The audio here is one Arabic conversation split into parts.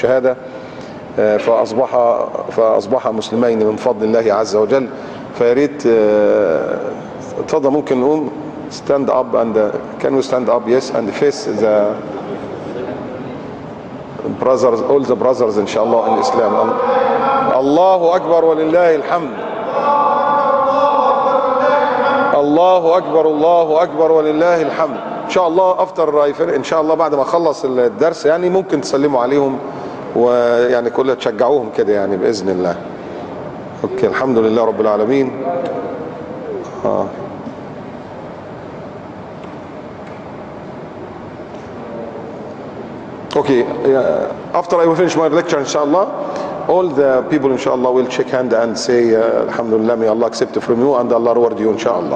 شهادة فأصبح مسلمين من فضل الله عز وجل. فيا ريت اتفضل ممكن نقوم stand up and can we stand up yes and face the brothers all the brothers إن شاء الله in Islam. الله أكبر ولله الحمد. الله أكبر الله أكبر ولله الحمد. إن شاء الله إن شاء الله بعد ما أخلص الدرس يعني ممكن تسلموا عليهم ويعني كلها تشجعوهم كده يعني بإذن الله. اوكي الحمد لله رب العالمين. Okay, after I will finish my lecture inshallah, all the people inshallah will shake hand and say alhamdulillah, may Allah accept from you and Allah reward you inshallah.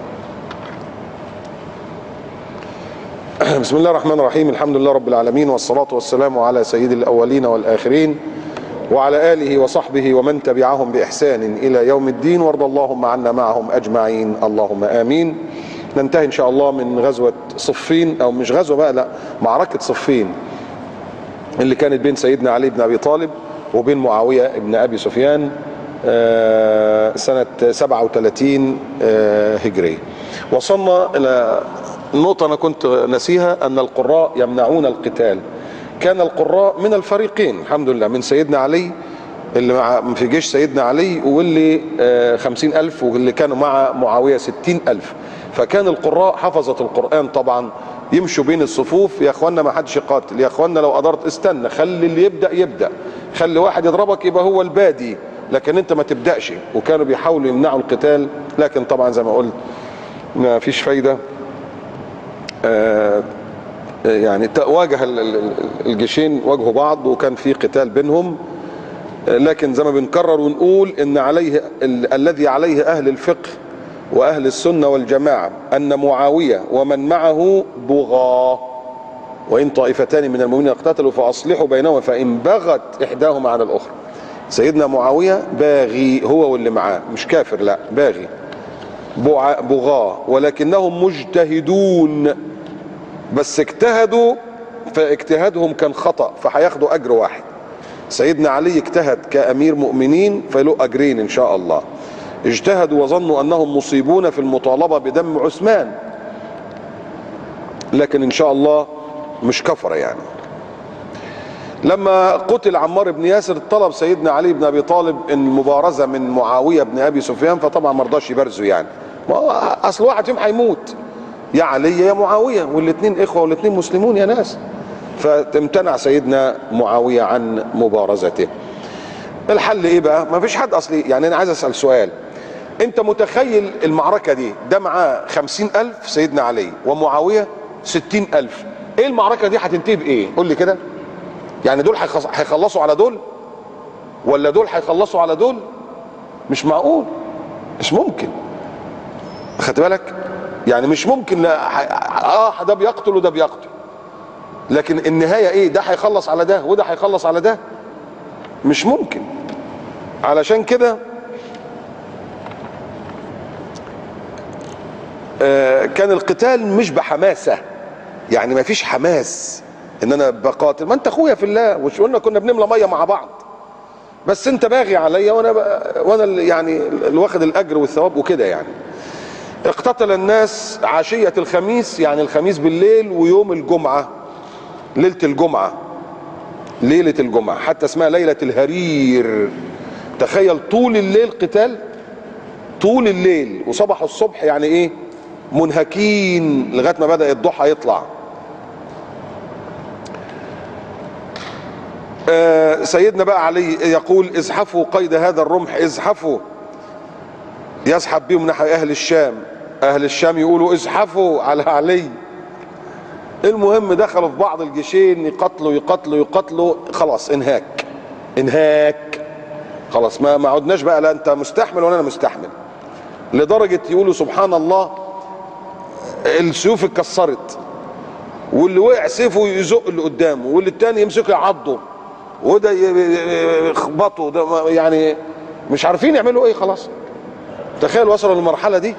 بسم الله الرحمن الرحيم. الحمد لله رب العالمين والصلاة والسلام على سيد الأولين والآخرين وعلى آله وصحبه ومن تبعهم بإحسان إلى يوم الدين، وارض اللهم عنا معهم أجمعين اللهم آمين. ننتهي إن شاء الله من غزوة صفين، أو مش غزوة بقى، لا معركة صفين اللي كانت بين سيدنا علي بن أبي طالب وبين معاوية بن أبي سفيان سنة 37 هجرية. وصلنا إلى النقطة أنا كنت نسيها، أن القراء يمنعون القتال. كان القراء من الفريقين الحمد لله، من سيدنا علي اللي في جيش سيدنا علي، واللي 50,000، واللي كانوا مع معاوية 60,000. فكان القراء حفظة القرآن طبعا يمشوا بين الصفوف. يا اخوانا ما حدش يقاتل، يا اخوانا لو قدرت استنى، خلي اللي يبدأ، خلي واحد يضربك يبقى هو البادي، لكن انت ما تبدأش. وكانوا بيحاولوا يمنعوا القتال، لكن طبعا زي ما قلت ما فيش فايدة. يعني واجه الجيشين واجهوا بعض وكان في قتال بينهم، لكن زي ما بنكرر ونقول ان عليه الذي عليه اهل الفقه واهل السنة والجماعة ان معاوية ومن معه بغاة، وان طائفتان من المؤمنين اقتتلوا فاصلحوا بينهما فان بغت احداهما على الاخرى. سيدنا معاوية باغي هو واللي معاه، مش كافر، لا باغي، بغاة، ولكنهم مجتهدون، بس اجتهدوا فاجتهادهم كان خطأ فهياخدوا اجر واحد. سيدنا علي اجتهد كأمير مؤمنين فله اجرين ان شاء الله. اجتهدوا وظنوا انهم مصيبون في المطالبة بدم عثمان، لكن ان شاء الله مش كفر يعني. لما قتل عمار بن ياسر طلب سيدنا علي بن ابي طالب المبارزة من معاوية بن ابي سفيان، فطبعا ما رضاش يبارزوا يعني، اصل واحد فيهم هيموت، يا علي يا معاوية، والاثنين اخوة والاثنين مسلمون يا ناس. فامتنع سيدنا معاوية عن مبارزته. الحل ايه بقى؟ ما فيش حد اصلي يعني. انا عايز اسأل سؤال، انت متخيل المعركة دي ده معاه 50,000 سيدنا علي ومعاوية 60,000، ايه المعركة دي هتنتهي بايه؟ قول لي كده. يعني دول هيخلصوا على دول ولا دول هيخلصوا على دول؟ مش معقول، مش ممكن، خدت بالك؟ يعني مش ممكن. ده بيقتل وده بيقتل، لكن النهاية ايه؟ ده هيخلص على ده وده هيخلص على ده، مش ممكن. علشان كده كان القتال مش بحماسة، يعني ما فيش حماس ان انا بقاتل، ما انت اخويا في الله، وش قلنا كنا بنملى ميه مع بعض، بس انت باغي عليا وانا يعني اللي واخد الاجر والثواب وكده يعني. اقتتل الناس عشية الخميس، يعني الخميس بالليل، ويوم الجمعة ليلة الجمعة حتى اسمها ليلة الهرير. تخيل طول الليل قتال، طول الليل، وصبحوا الصبح يعني ايه؟ منهكين لغاية ما بدأ الضحى يطلع. سيدنا بقى علي يقول ازحفوا قيد هذا الرمح، ازحفوا، يزحف بهم نحو اهل الشام، اهل الشام يقولوا ازحفوا على علي. المهم دخلوا في بعض الجيشين، يقتلوا، خلاص انهاك، خلاص ما عدناش بقى، لا انت مستحمل ولا انا مستحمل. لدرجة يقولوا سبحان الله السيوف اتكسرت، واللي وقع سيفه يزق اللي قدامه، واللي التاني يمسكه يعضه، وده يخبطه، ده يعني مش عارفين يعملوا ايه خلاص. تخيل وصلوا للمرحلة دي.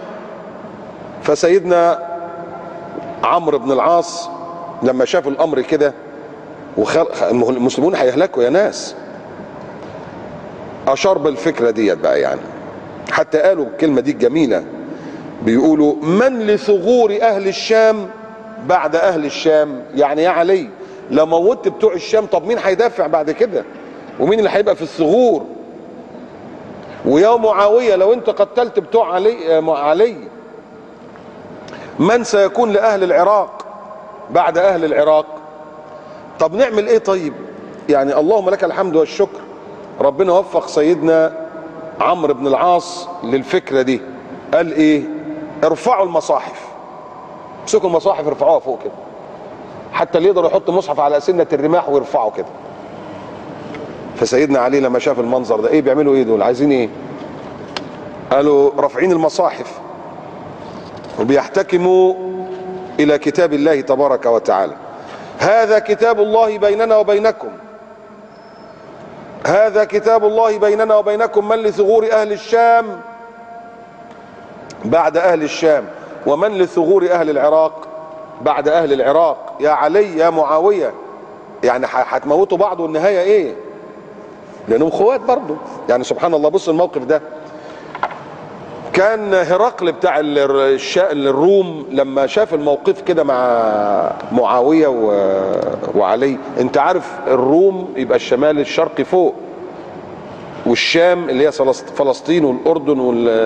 فسيدنا عمرو بن العاص لما شاف الامر كده المسلمون هيهلكوا يا ناس. اشار بالفكره ديت بقى يعني، حتى قالوا الكلمه دي الجميله، بيقولوا من لثغور اهل الشام بعد اهل الشام. يعني يا علي لو موتت بتوع الشام، طب مين هيدافع بعد كده؟ ومين اللي هيبقى في الثغور؟ ويا معاويه لو انت قتلت بتوع علي من سيكون لاهل العراق بعد اهل العراق؟ طب نعمل ايه طيب؟ يعني اللهم لك الحمد والشكر، ربنا وفق سيدنا عمرو بن العاص للفكره دي. قال ايه؟ ارفعوا المصاحف، امسكوا المصاحف ارفعوها فوق كده، حتى اللي يقدر يحط مصحف على سنه الرماح ويرفعه كده. فسيدنا علي لما شاف المنظر ده، ايه بيعملوا ايه دول؟ عايزين ايه؟ قالوا رافعين المصاحف وبيحتكموا الى كتاب الله تبارك وتعالى. هذا كتاب الله بيننا وبينكم، هذا كتاب الله بيننا وبينكم، من لثغور اهل الشام بعد اهل الشام، ومن لثغور اهل العراق بعد اهل العراق. يا علي يا معاوية، يعني هتموتوا بعض والنهاية ايه؟ لانهم اخوات برضه. يعني سبحان الله، بص الموقف ده. كان هرقل بتاع الروم لما شاف الموقف كده مع معاوية وعلي، انت عارف الروم يبقى الشمال الشرقي فوق، والشام اللي هي فلسطين والاردن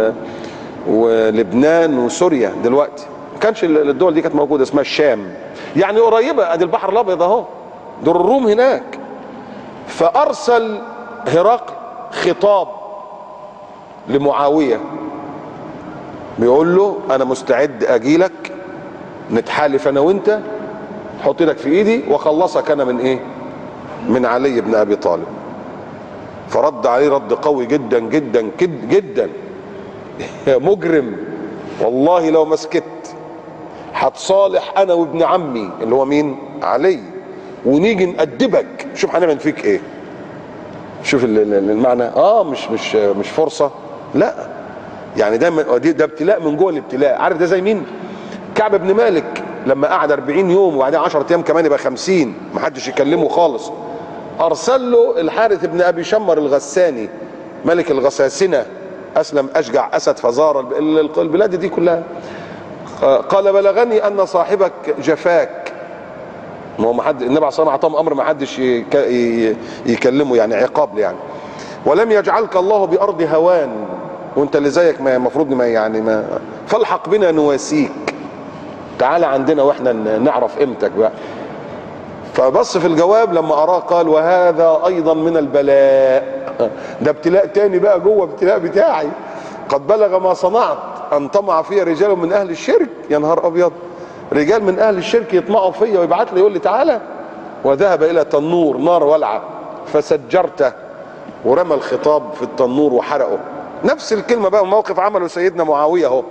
ولبنان وسوريا دلوقتي، ما كانش الدول دي كانت موجوده، اسمها الشام، يعني قريبه، ادي البحر الابيض اهو، دول الروم هناك. فارسل هرقل خطاب لمعاويه بيقول له انا مستعد اجيلك، نتحالف انا وانت، حط ايدك في ايدي واخلصك انا من ايه؟ من علي بن ابي طالب. فرد عليه رد قوي جدا جدا جدا، يا مجرم والله لو ما سكت هتصالح انا وابن عمي اللي هو مين؟ علي، ونيجي نأدبك، شوف هنعمل فيك ايه. شوف المعنى. مش فرصه، لا، يعني ده ابتلاء من جوه الابتلاء. عارف ده زي مين؟ كعب بن مالك لما قعد 40 يوم وبعدين 10 ايام كمان يبقى 50، ما حدش يكلمه خالص. ارسل له الحارث بن ابي شمر الغساني ملك الغساسنه، اسلم اشجع اسد فزار البلاد دي كلها. قال بلغني ان صاحبك جفاك. ما هو النبي عليه الصلاه والسلام اعطاهم امر ما حدش يكلمه، يعني عقاب يعني. ولم يجعلك الله بارض هوان، وانت اللي زيك ما المفروض ما فالحق بنا نواسيك، تعال عندنا واحنا نعرف قيمتك بقى. فبص في الجواب لما اراه قال وهذا ايضا من البلاء، ده ابتلاء تاني بقى جوه ابتلاء بتاعي. قد بلغ ما صنعت ان طمع فيا رجال من اهل الشرك. يا نهار ابيض، رجال من اهل الشرك يطمعوا فيا ويبعت لي يقول لي تعالى. وذهب الى تنور نار ولعه فسجرته، ورمى الخطاب في التنور وحرقه. نفس الكلمه بقى الموقف عمله سيدنا معاويه اهو.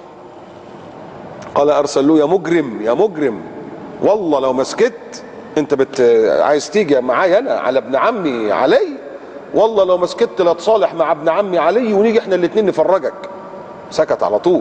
قال ارسل له يا مجرم يا مجرم، والله لو ما سكت انت عايز تيجي معايا انا على ابن عمي علي، والله لو ما سكت لا تصالح مع ابن عمي علي ونيجي احنا الاثنين نفرجك. سكت على طول.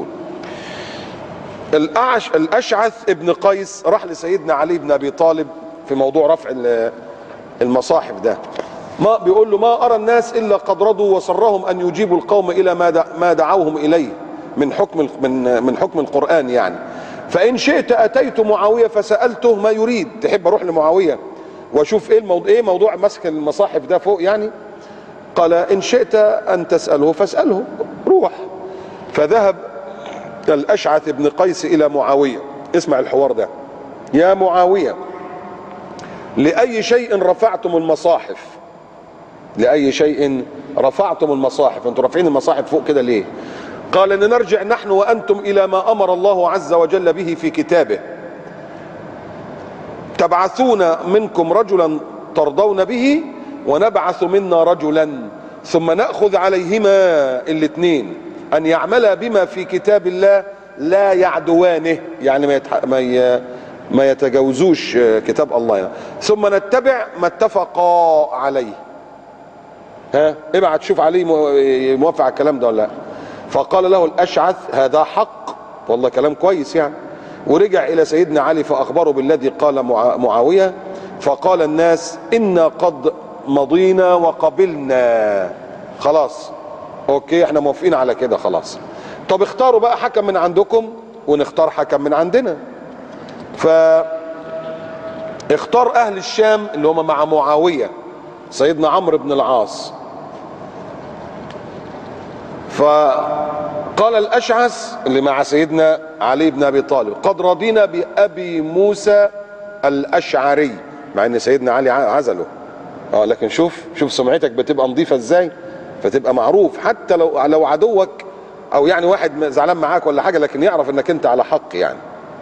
الاشعث ابن قيس راح لسيدنا علي بن ابي طالب في موضوع رفع المصاحف ده. ما بيقول له ما ارى الناس الا قد رضوا وسرهم ان يجيبوا القوم الى ما دعوهم اليه من حكم القرآن يعني. فان شئت اتيت معاويه فسالته ما يريد. تحب اروح لمعاويه واشوف ايه موضوع مسك المصاحف ده فوق يعني؟ قال ان شئت ان تساله فاساله، روح. فذهب الاشعث بن قيس الى معاويه. اسمع الحوار ده. يا معاويه، لاي شيء رفعتم المصاحف؟ لاي شيء رفعتم المصاحف؟ انتم رافعين المصاحف فوق كده ليه؟ قال ان نرجع نحن وانتم الى ما امر الله عز وجل به في كتابه، تبعثون منكم رجلا ترضون به ونبعث منا رجلا، ثم ناخذ عليهما الاثنين ان يعملا بما في كتاب الله لا يعدوانه، يعني ما يتجاوزوش كتاب الله يعني. ثم نتبع ما اتفقا عليه. ابعت شوف عليه موافق على الكلام ده ولا لا. فقال له الاشعث هذا حق، والله كلام كويس يعني. ورجع الى سيدنا علي فاخبره بالذي قال معاويه، فقال الناس إنا قد مضينا وقبلنا، خلاص اوكي احنا موافقين على كده خلاص. طب اختاروا بقى حكم من عندكم ونختار حكم من عندنا. فاختار اهل الشام اللي هم مع معاوية سيدنا عمرو بن العاص. فقال الأشعث اللي مع سيدنا علي بن أبي طالب قد رضينا بأبي موسى الأشعري، مع ان سيدنا علي عزله. لكن شوف سمعتك بتبقى نظيفة ازاي، فتبقى معروف حتى لو عدوك او يعني واحد زعلان معاك ولا حاجة، لكن يعرف انك انت على حق يعني.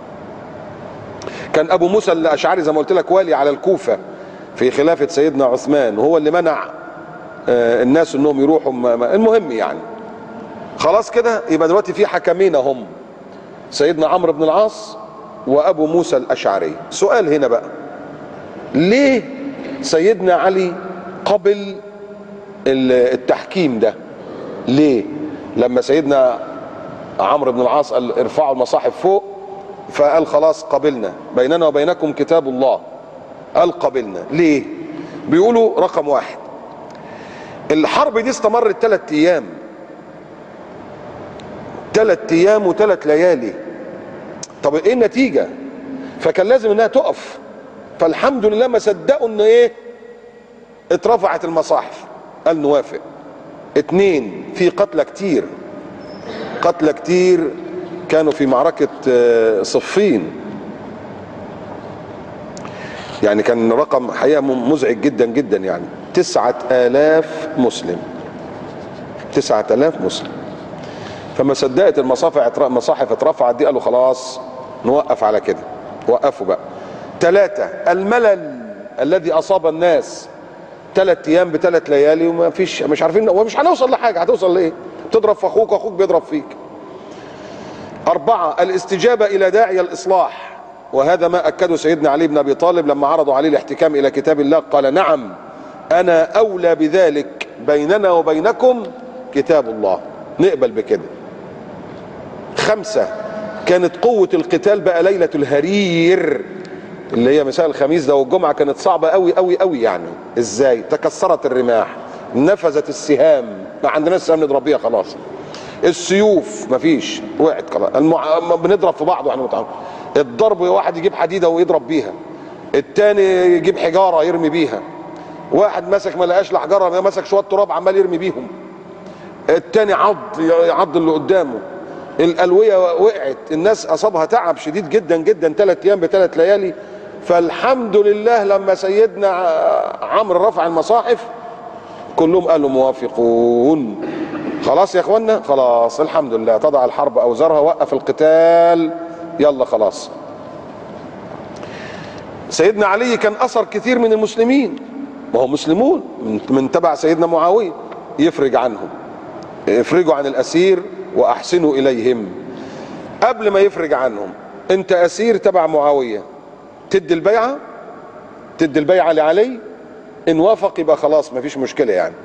كان ابو موسى الاشعري زي ما قلت لك والي على الكوفة في خلافة سيدنا عثمان، وهو اللي منع الناس انهم يروحوا. المهم يعني خلاص كده يبقى دلوقتي في حكمين هم، سيدنا عمرو بن العاص وابو موسى الاشعري. سؤال هنا بقى، ليه سيدنا علي قبل التحكيم ده؟ ليه لما سيدنا عمرو بن العاص قال ارفعوا المصاحف فوق فقال خلاص قبلنا، بيننا وبينكم كتاب الله، قال قبلنا ليه؟ بيقولوا رقم واحد، الحرب دي استمرت 3 ايام، 3 ايام و3 ليالي. طب ايه النتيجة؟ فكان لازم انها تقف. فالحمد لله ما صدقوا ان ايه اترفعت المصاحف، قال نوافق. 2 في قتلى كتير، قتلى كتير كانوا في معركة صفين، يعني كان رقم حقيقة مزعج جدا جدا، يعني 9000 مسلم، 9000 مسلم. فما صدقت المصاحف اترفعت دي قالوا خلاص نوقف على كده، وقفوا بقى. 3 الملل الذي اصاب الناس، 3 ايام ب3 ليالي وما فيش، مش عارفين ومش هنوصل لحاجه، هتوصل لايه؟ تضرب في اخوك واخوك بيضرب فيك. 4 الاستجابه الى داعي الاصلاح، وهذا ما اكده سيدنا علي بن ابي طالب لما عرضوا عليه الاحتكام الى كتاب الله، قال نعم انا اولى بذلك، بيننا وبينكم كتاب الله، نقبل بكده. 5 كانت قوه القتال بقى ليله الهرير اللي هي مساء الخميس ده والجمعة، كانت صعبة قوي قوي قوي. يعني ازاي؟ تكسرت الرماح، نفذت السهام، ما عندناش سهام نضرب بيها خلاص، السيوف مفيش، وقعت خلاص، بنضرب في بعض يعني متعرف. الضرب واحد يجيب حديدة ويضرب بيها، التاني يجيب حجارة يرمي بيها، واحد مسك ما لقاش لا حجارة مسك شوية تراب عمال يرمي بيهم، التاني يعض اللي قدامه، الألوية وقعت، الناس أصابها تعب شديد جدا جدا 3 ايام ب3 ليالي. فالحمد لله لما سيدنا عمرو رفع المصاحف كلهم قالوا موافقون. خلاص يا اخوانا، خلاص الحمد لله، تضع الحرب اوزارها، وقف القتال، يلا خلاص. سيدنا علي كان اثر كثير من المسلمين، ما هو مسلمون من تبع سيدنا معاوية، يفرج عنهم، افرجوا عن الاسير واحسنوا اليهم. قبل ما يفرج عنهم، انت اسير تبع معاوية، تدي البيعة لعلي، ان وافق يبقى خلاص مفيش مشكلة يعني.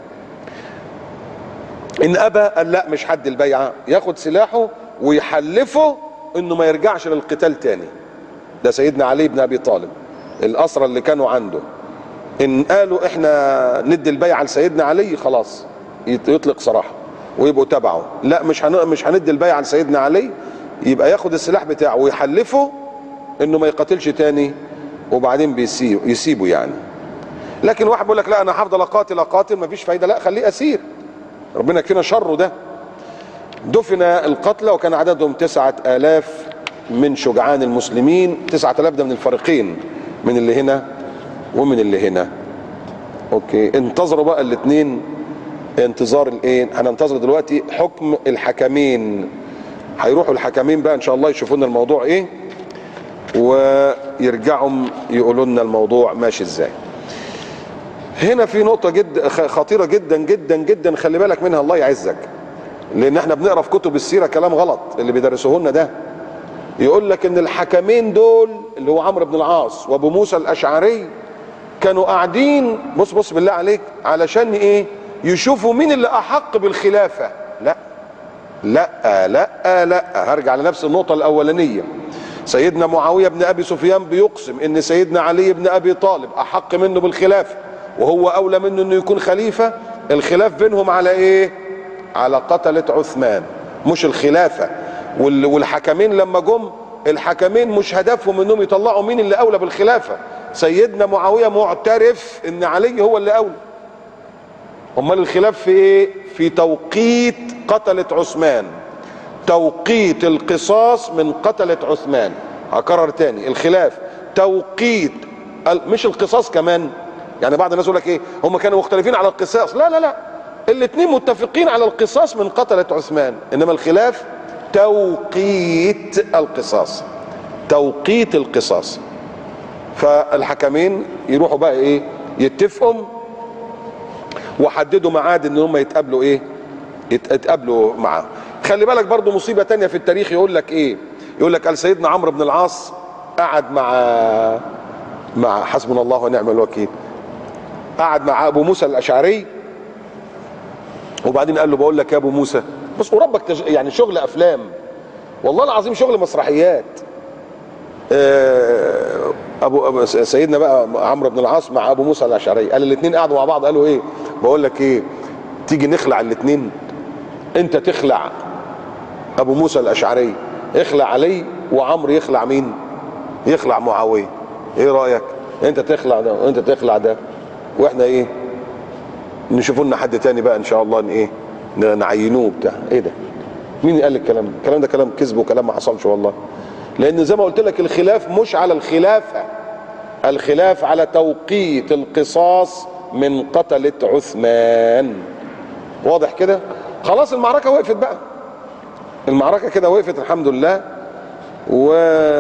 ان ابى قال لا مش حد البيعة، ياخد سلاحه ويحلفه انه ما يرجعش للقتال تاني. ده سيدنا علي بن ابي طالب، الاسرى اللي كانوا عنده ان قالوا احنا ندي البيعة لسيدنا علي خلاص يطلق سراحه ويبقوا تبعه. لا مش هندي البيعة لسيدنا علي، يبقى ياخد السلاح بتاعه ويحلفه انه ما يقاتلش تاني، وبعدين يسيبه يعني. لكن واحد بيقول لك لا انا هفضل اقاتل مفيش فايده، لا خليه اسير، ربنا يكفينا شره ده. دفن القتلى وكان عددهم 9000 من شجعان المسلمين، 9000 ده من الفريقين، من اللي هنا ومن اللي هنا. اوكي، انتظروا بقى الاثنين انتظار الايه، هننتظر دلوقتي حكم الحكمين. هيروحوا الحكمين بقى ان شاء الله يشوفوا لنا الموضوع ايه، ويرجعوا يقولوا لنا الموضوع ماشي ازاي. هنا في نقطة خطيرة جدا جدا جدا، خلي بالك منها الله يعزك، لان احنا بنقرا في كتب السيرة كلام غلط اللي بيدرسوه لنا ده. يقول لك ان الحكمين دول اللي هو عمرو بن العاص وابو موسى الاشعري كانوا قاعدين، بص بالله عليك، علشان ايه؟ يشوفوا مين اللي احق بالخلافة. لا لا لا لا، هرجع لنفس النقطة الاولانية. سيدنا معاوية بن ابي سفيان بيقسم ان سيدنا علي بن ابي طالب احق منه بالخلافة وهو اولى منه انه يكون خليفة. الخلاف بينهم على ايه؟ على قتلة عثمان، مش الخلافة. والحكمين لما جم، الحكمين مش هدفهم انهم يطلعوا مين اللي اولى بالخلافة. سيدنا معاوية معترف ان علي هو اللي اولى. امال الخلاف في ايه؟ في توقيت قتلة عثمان، توقيت القصاص من قتلة عثمان. هكرر تاني، الخلاف توقيت مش القصاص كمان. يعني بعض الناس يقول لك ايه، هم كانوا مختلفين على القصاص. لا لا لا، الاثنين متفقين على القصاص من قتلة عثمان، انما الخلاف توقيت القصاص، توقيت القصاص. فالحكمين يروحوا بقى ايه، يتفقوا وحددوا ميعاد ان هم يتقابلوا ايه، يتقابلوا معاه. خلي بالك برضو مصيبة تانية في التاريخ، يقول لك ايه، يقول لك قال سيدنا عمرو بن العاص قعد مع حسبنا الله ونعم الوكيل، قعد مع ابو موسى الاشعري، وبعدين قال له بقول لك يا ابو موسى، بص وربك يعني شغل افلام والله العظيم، شغل مسرحيات. سيدنا بقى عمرو بن العاص مع ابو موسى الاشعري، قال الاثنين قعدوا مع بعض، قالوا ايه، بقول لك ايه، تيجي نخلع الاثنين، انت تخلع ابو موسى الاشعري، اخلع علي، وعمرو يخلع مين؟ يخلع معاويه. ايه رايك؟ انت تخلع ده وانت تخلع ده، واحنا ايه، نشوفوا لنا حد تاني بقى ان شاء الله، ايه، نعينوه بتاع ايه ده؟ مين قال الكلام ده؟ الكلام ده كلام كذب وكلام ما حصلش والله. لان زي ما قلت لك الخلاف مش على الخلافه، الخلاف على توقيت القصاص من قتلة عثمان. واضح كده؟ خلاص المعركة وقفت بقى، المعركة كده وقفت الحمد لله. و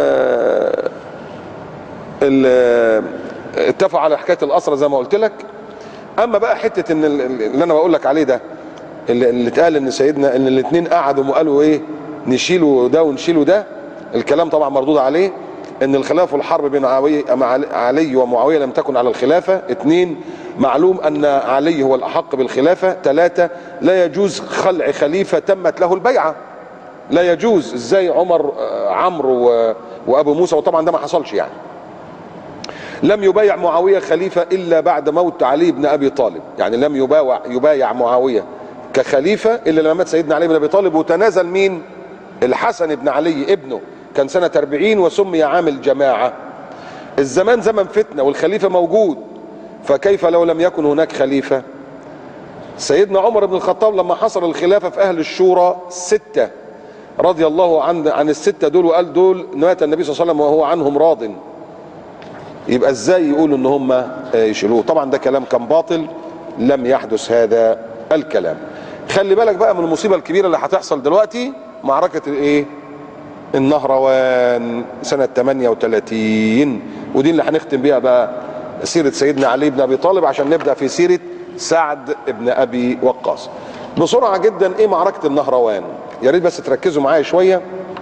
اتفقوا على حكاية الأسرة زي ما قلت لك. اما بقى حتة ان اللي انا بقول لك عليه ده، اللي اتقال ان سيدنا ان الاثنين قعدوا وقالوا ايه، نشيلوا ده ونشيلوا ده، الكلام طبعا مردود عليه. ان الخلاف والحرب بين علي ومعاوية لم تكن على الخلافة. 2، معلوم ان علي هو الاحق بالخلافة. 3، لا يجوز خلع خليفة تمت له البيعة، لا يجوز. ازاي عمرو وابو موسى، وطبعا ده ما حصلش يعني. لم يبايع معاوية خليفة الا بعد موت علي بن ابي طالب، يعني لم يبايع معاوية كخليفة الا لما مات سيدنا علي بن ابي طالب. وتنازل مين؟ الحسن بن علي ابنه، كان سنة 40 وسمي عام الجماعة. الزمان زمن فتنة والخليفة موجود، فكيف لو لم يكن هناك خليفة؟ سيدنا عمر بن الخطاب لما حصل الخلافة في أهل الشورى 6 رضي الله عن ال6 دول، وقال دول مات النبي صلى الله عليه وسلم وهو عنهم راض، يبقى ازاي يقولوا ان هم يشيلوه؟ طبعا ده كلام كان باطل، لم يحدث هذا الكلام. خلي بالك بقى من المصيبة الكبيرة اللي هتحصل دلوقتي، معركة الايه؟ النهروان سنة 38، ودي اللي هنختم بيها بقى سيرة سيدنا علي بن ابي طالب، عشان نبدأ في سيرة سعد بن ابي وقاص بسرعة جدا. ايه معركة النهروان؟ يا ريت بس تركزوا معايا شوية،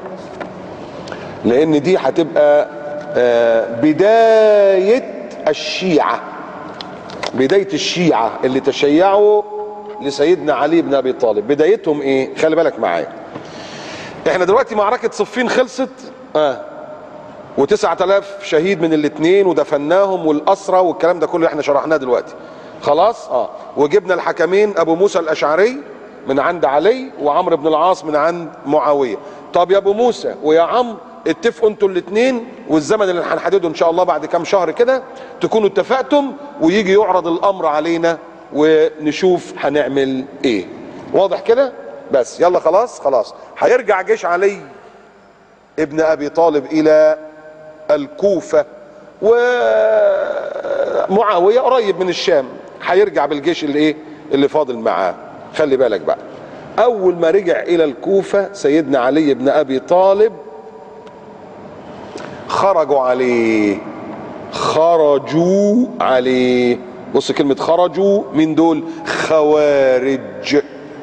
لان دي هتبقى بداية الشيعة، بداية الشيعة اللي تشيعوا لسيدنا علي بن ابي طالب. بدايتهم ايه؟ خلي بالك معايا. احنا دلوقتي معركة صفين خلصت، و9000 شهيد من الاثنين ودفناهم، والاسرى والكلام ده كله احنا شرحناه دلوقتي خلاص. وجبنا الحكمين ابو موسى الاشعري من عند علي، وعمرو بن العاص من عند معاوية. طب يا ابو موسى ويا عمرو، اتفقوا انتوا الاثنين، والزمن اللي هنحدده ان شاء الله بعد كام شهر كده تكونوا اتفقتم، ويجي يعرض الامر علينا ونشوف هنعمل ايه. واضح كده؟ بس يلا خلاص هيرجع جيش علي ابن ابي طالب الى الكوفة، ومعاوية قريب من الشام، هيرجع بالجيش اللي فاضل معاه. خلي بالك بقى، اول ما رجع الى الكوفة سيدنا علي بن ابي طالب خرجوا عليه. بص كلمة خرجوا، من دول؟ خوارج.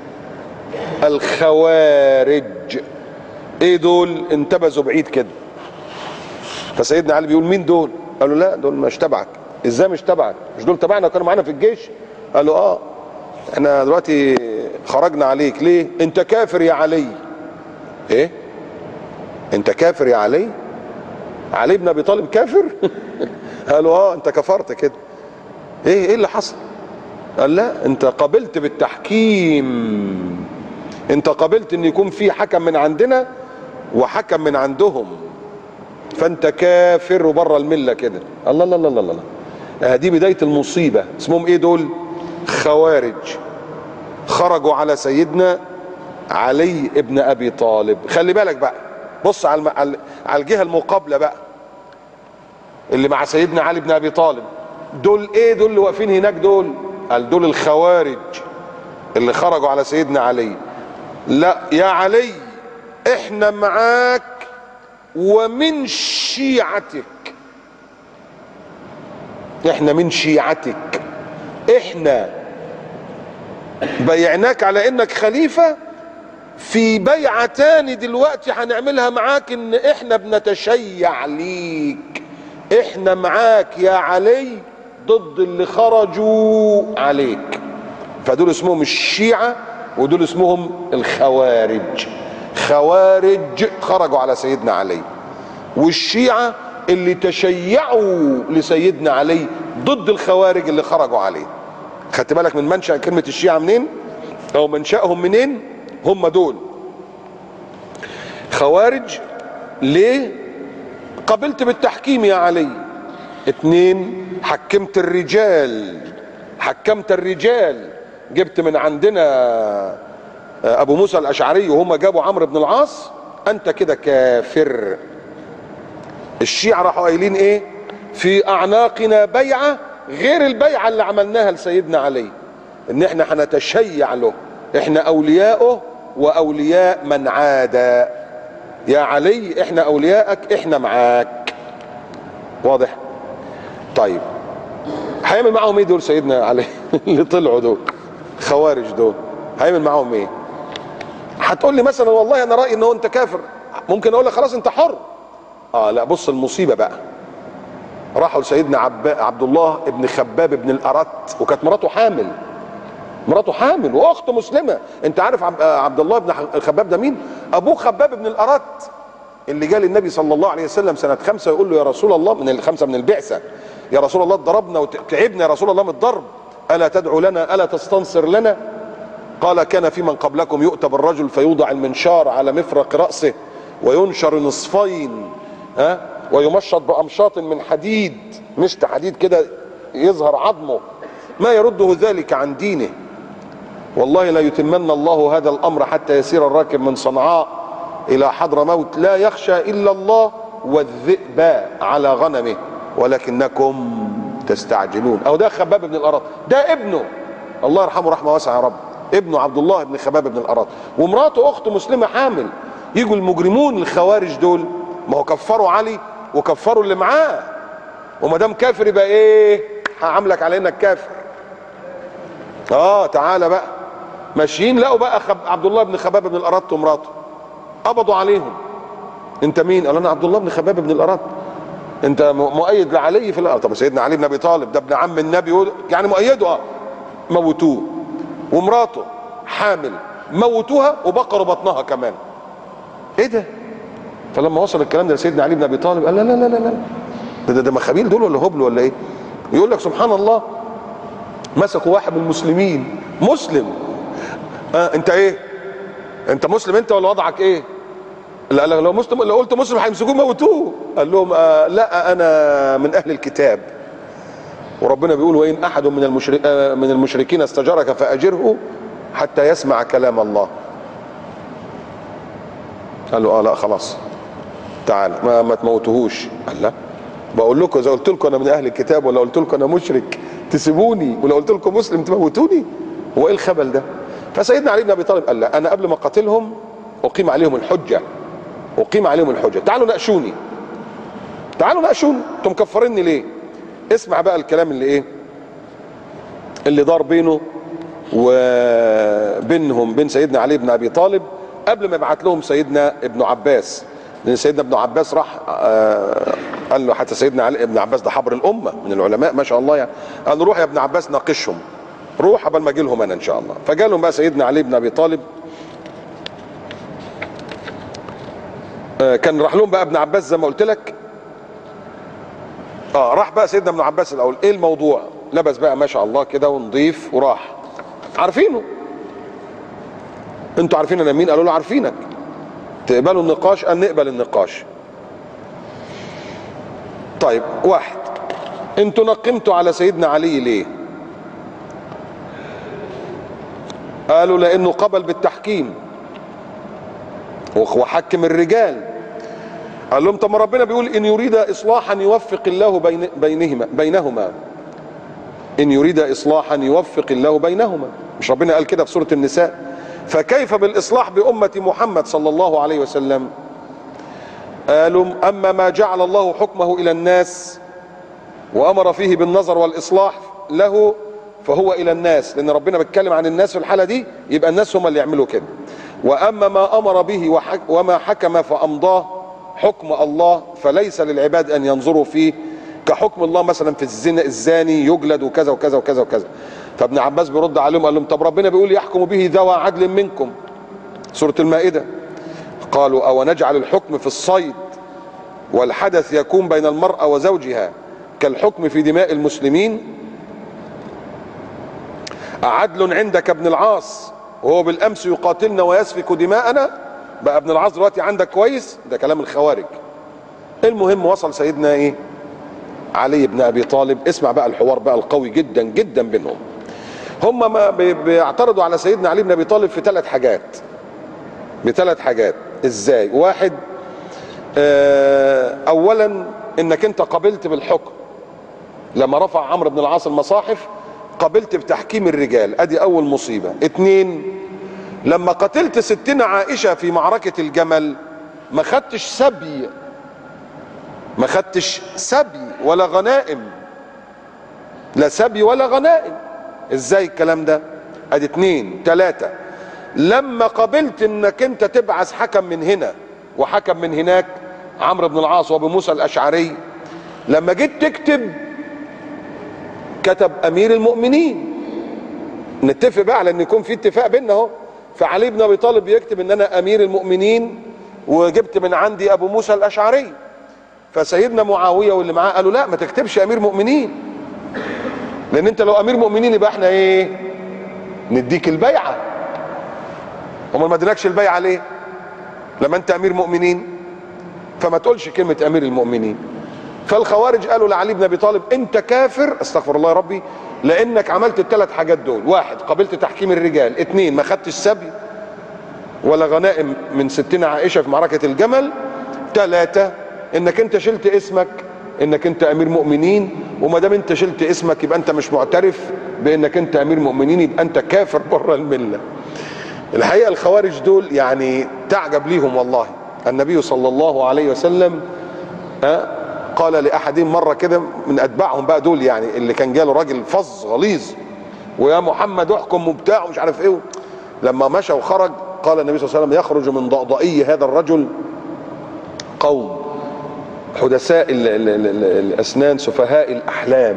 الخوارج ايه دول؟ انتبذوا بعيد كده. فسيدنا علي بيقول مين دول؟ قالوا لا دول مش تبعك. ازاي مش تبعك؟ مش دول تبعنا وكانوا معانا في الجيش؟ قالوا احنا دلوقتي خرجنا عليك. ليه؟ انت كافر يا علي. ايه؟ انت كافر يا علي؟ علي بن ابي طالب كافر؟ قالوا اه انت كفرت كده. ايه اللي حصل؟ قال لا، انت قبلت بالتحكيم، انت قبلت ان يكون في حكم من عندنا وحكم من عندهم، فانت كافر وبره المله كده. الله الله الله الله الله. دي بدايه المصيبه. اسمهم ايه دول؟ خوارج. خرجوا على سيدنا علي ابن ابي طالب. خلي بالك بقى، بص على الجهه المقابله بقى اللي مع سيدنا علي بن ابي طالب. دول ايه؟ دول اللي واقفين هناك دول، قال دول الخوارج اللي خرجوا على سيدنا علي. لا يا علي، احنا معاك ومن شيعتك، احنا من شيعتك، احنا بيعناك على انك خليفة، في بيعة تاني دلوقتي هنعملها معاك ان احنا بنتشيع ليك، احنا معاك يا علي ضد اللي خرجوا عليك. فدول اسمهم الشيعة ودول اسمهم الخوارج. خوارج خرجوا على سيدنا علي، والشيعة اللي تشيعوا لسيدنا علي ضد الخوارج اللي خرجوا عليه. خدت بالك من منشأ كلمة الشيعة منين او منشأهم منين؟ هم دول خوارج. ليه؟ قبلت بالتحكيم يا علي. اتنين، حكمت الرجال، حكمت الرجال، جبت من عندنا ابو موسى الاشعري وهم جابوا عمرو بن العاص، انت كده كافر. الشيعة راحوا قايلين ايه؟ في اعناقنا بيعة غير البيعة اللي عملناها لسيدنا علي، ان احنا هنتشيع له، احنا اولياؤه واولياء من عادى. يا علي احنا اولياءك، احنا معاك. واضح؟ طيب هيعمل معاهم ايه دول سيدنا علي اللي طلعوا دول خوارج دول؟ هيعمل معاهم ايه؟ هتقول لي مثلا والله انا رايي ان هو انت كافر، ممكن اقول لك خلاص انت حر. لا، بص المصيبه بقى. راحوا لسيدنا عبد الله ابن خباب ابن الارت، وكانت مراته حامل، مراته حامل واخت مسلمه. انت عارف عبد الله بن الخباب ده مين؟ ابوه خباب ابن الارت اللي جاء للنبي صلى الله عليه وسلم سنه 5 يقول له يا رسول الله، من ال5 من البعثه، يا رسول الله ضربنا وتعبنا يا رسول الله من الضرب، الا تدعو لنا، الا تستنصر لنا؟ قال كان في من قبلكم يؤتى بالرجل فيوضع المنشار على مفرق راسه وينشر نصفين، ويمشط بامشاط من حديد، مشط حديد كده يظهر عظمه، ما يرده ذلك عن دينه. والله لا يتمن الله هذا الامر حتى يسير الراكب من صنعاء الى حضرموت لا يخشى الا الله والذئب على غنمه ولكنكم تستعجلون. او ده خباب بن الارت، ده ابنه الله يرحمه رحمه واسعه يا رب، ابنه عبد الله بن خباب بن الارت، ومراته اخت مسلمه حامل. يجوا المجرمون الخوارج دول، ما هو كفروا علي وكفروا اللي معاه، وما دام كافر يبقى ايه؟ هعاملك على انك كافر. تعالى بقى ماشيين، لقوا بقى عبد الله بن خباب بن الارت ومراته، قبضوا عليهم. انت مين؟ قال انا عبد الله بن خباب بن الارت. انت مؤيد لعلي في الارض؟ طب سيدنا علي بن ابي طالب ده ابن عم النبي يعني مؤيده. موتوه، ومراته حامل موتوها وبقروا بطنها كمان. ايه ده؟ فلما وصل الكلام ده لسيدنا علي بن ابي طالب قال لا لا لا لا، ده مخابيل دول ولا هبل ولا ايه؟ يقول لك سبحان الله، مسكوا واحد من المسلمين مسلم. انت ايه؟ انت مسلم انت ولا وضعك ايه؟ لا لو مسلم، لو قلت مسلم هيمسكوه موتوه. قال لهم لا انا من اهل الكتاب، وربنا بيقول وان احد من المشركين استجارك فاجره حتى يسمع كلام الله. قال له لا خلاص تعال ما تموتوهوش. قال لا، بقول لكم اذا قلت لكم انا من اهل الكتاب ولا قلت لكم انا مشرك تسيبوني، ولو قلت لكم مسلم تموتوني؟ هو ايه الخبل ده؟ فسيدنا علي بن ابي طالب قال لا، انا قبل ما اقاتلهم اقيم عليهم الحجه، اقيم عليهم الحجه، تعالوا ناقشوني، تعالوا ناقشوني، انتم مكفريني ليه؟ اسمع بقى الكلام اللي ايه اللي دار بينه وبينهم بين سيدنا علي بن ابي طالب قبل ما يبعت لهم سيدنا ابن عباس. لان سيدنا ابن عباس راح قال له، حتى سيدنا علي ابن عباس ده حبر الامه من العلماء ما شاء الله يعني، قال له روح يا ابن عباس ناقشهم، روح قبل ما اجي لهم انا ان شاء الله. فجالهم بقى سيدنا علي بن ابي طالب، كان راح لهم بقى ابن عباس زي ما قلت لك، راح بقى سيدنا ابن عباس الاول، ايه الموضوع؟ لبس بقى ما شاء الله كده ونضيف وراح. عارفينه، انتوا عارفين انا مين؟ قالوا له عارفينك. تقبلوا النقاش؟ قال نقبل النقاش. طيب واحد، انتوا نقمتوا على سيدنا علي ليه؟ قالوا لانه قبل بالتحكيم وحكم الرجال. قال لهم طب ما ربنا بيقول ان يريد اصلاحا يوفق الله بينهما. ان يريد اصلاحا يوفق الله بينهما، مش ربنا قال كده في سورة النساء؟ فكيف بالاصلاح بامة محمد صلى الله عليه وسلم؟ قالوا اما ما جعل الله حكمه الى الناس وامر فيه بالنظر والاصلاح له فهو الى الناس، لان ربنا بيتكلم عن الناس في الحالة دي، يبقى الناس هم اللي يعملوا كده. واما ما امر به وما حكم فامضاه حكم الله فليس للعباد ان ينظروا فيه، كحكم الله مثلا في الزاني يجلد وكذا وكذا وكذا وكذا. فابن عباس بيرد عليهم قال لهم طب ربنا بيقول يحكم به ذوى عدل منكم، سورة المائدة. قالوا او نجعل الحكم في الصيد والحدث يكون بين المرأة وزوجها كالحكم في دماء المسلمين؟ أعدل عندك ابن العاص وهو بالامس يقاتلنا ويسفك دماءنا؟ بقى ابن العاص دلوقتي عندك كويس؟ ده كلام الخوارج. المهم وصل سيدنا ايه؟ علي بن ابي طالب. اسمع بقى الحوار بقى القوي جدا جدا بينهم. هم ما بيعترضوا على سيدنا علي بن ابي طالب في ثلاث حاجات. بثلاث حاجات. ازاي؟ واحد، اولا انك انت قبلت بالحكم لما رفع عمرو بن العاص المصاحف، قبلت بتحكيم الرجال، ادي اول مصيبة. اتنين، لما قتلت ستنا عائشة في معركة الجمل ما خدتش سبي، ما خدتش سبي ولا غنائم، لا سبي ولا غنائم. ازاي الكلام ده؟ ادي اتنين. تلاتة، لما قبلت انك انت تبعث حكم من هنا وحكم من هناك، عمرو بن العاص وابو موسى الاشعري، لما جيت تكتب كتب امير المؤمنين. نتفق بقى على ان يكون في اتفاق بيننا اهو. فعلي بن ابي طالب بيكتب ان انا امير المؤمنين وجبت من عندي ابو موسى الاشعري. فسيدنا معاويه واللي معاه قالوا لا ما تكتبش امير مؤمنين، لان انت لو امير مؤمنين يبقى احنا ايه؟ نديك البيعه. امال ما اديناكش البيعه ليه؟ لما انت امير مؤمنين. فما تقولش كلمه امير المؤمنين. فالخوارج قالوا لعلي بن ابي طالب انت كافر، استغفر الله يا ربي، لانك عملت الثلاث حاجات دول. واحد، قبلت تحكيم الرجال. اتنين، ما خدتش سبي ولا غنائم من ستنا عائشه في معركه الجمل. ثلاثه، انك انت شلت اسمك انك انت امير مؤمنين، وما دام انت شلت اسمك يبقى انت مش معترف بانك انت امير مؤمنين، يبقى انت كافر بره المله. الحقيقه الخوارج دول يعني تعجب ليهم والله. النبي صلى الله عليه وسلم قال لاحدهم مره كده من اتباعهم بقى دول، يعني اللي كان جاله راجل فظ غليظ ويا محمد احكم وبتاع ومش عارف ايه، لما مشى وخرج قال النبي صلى الله عليه وسلم يخرج من ضأضئي هذا الرجل قوم حدثاء الاسنان سفهاء الاحلام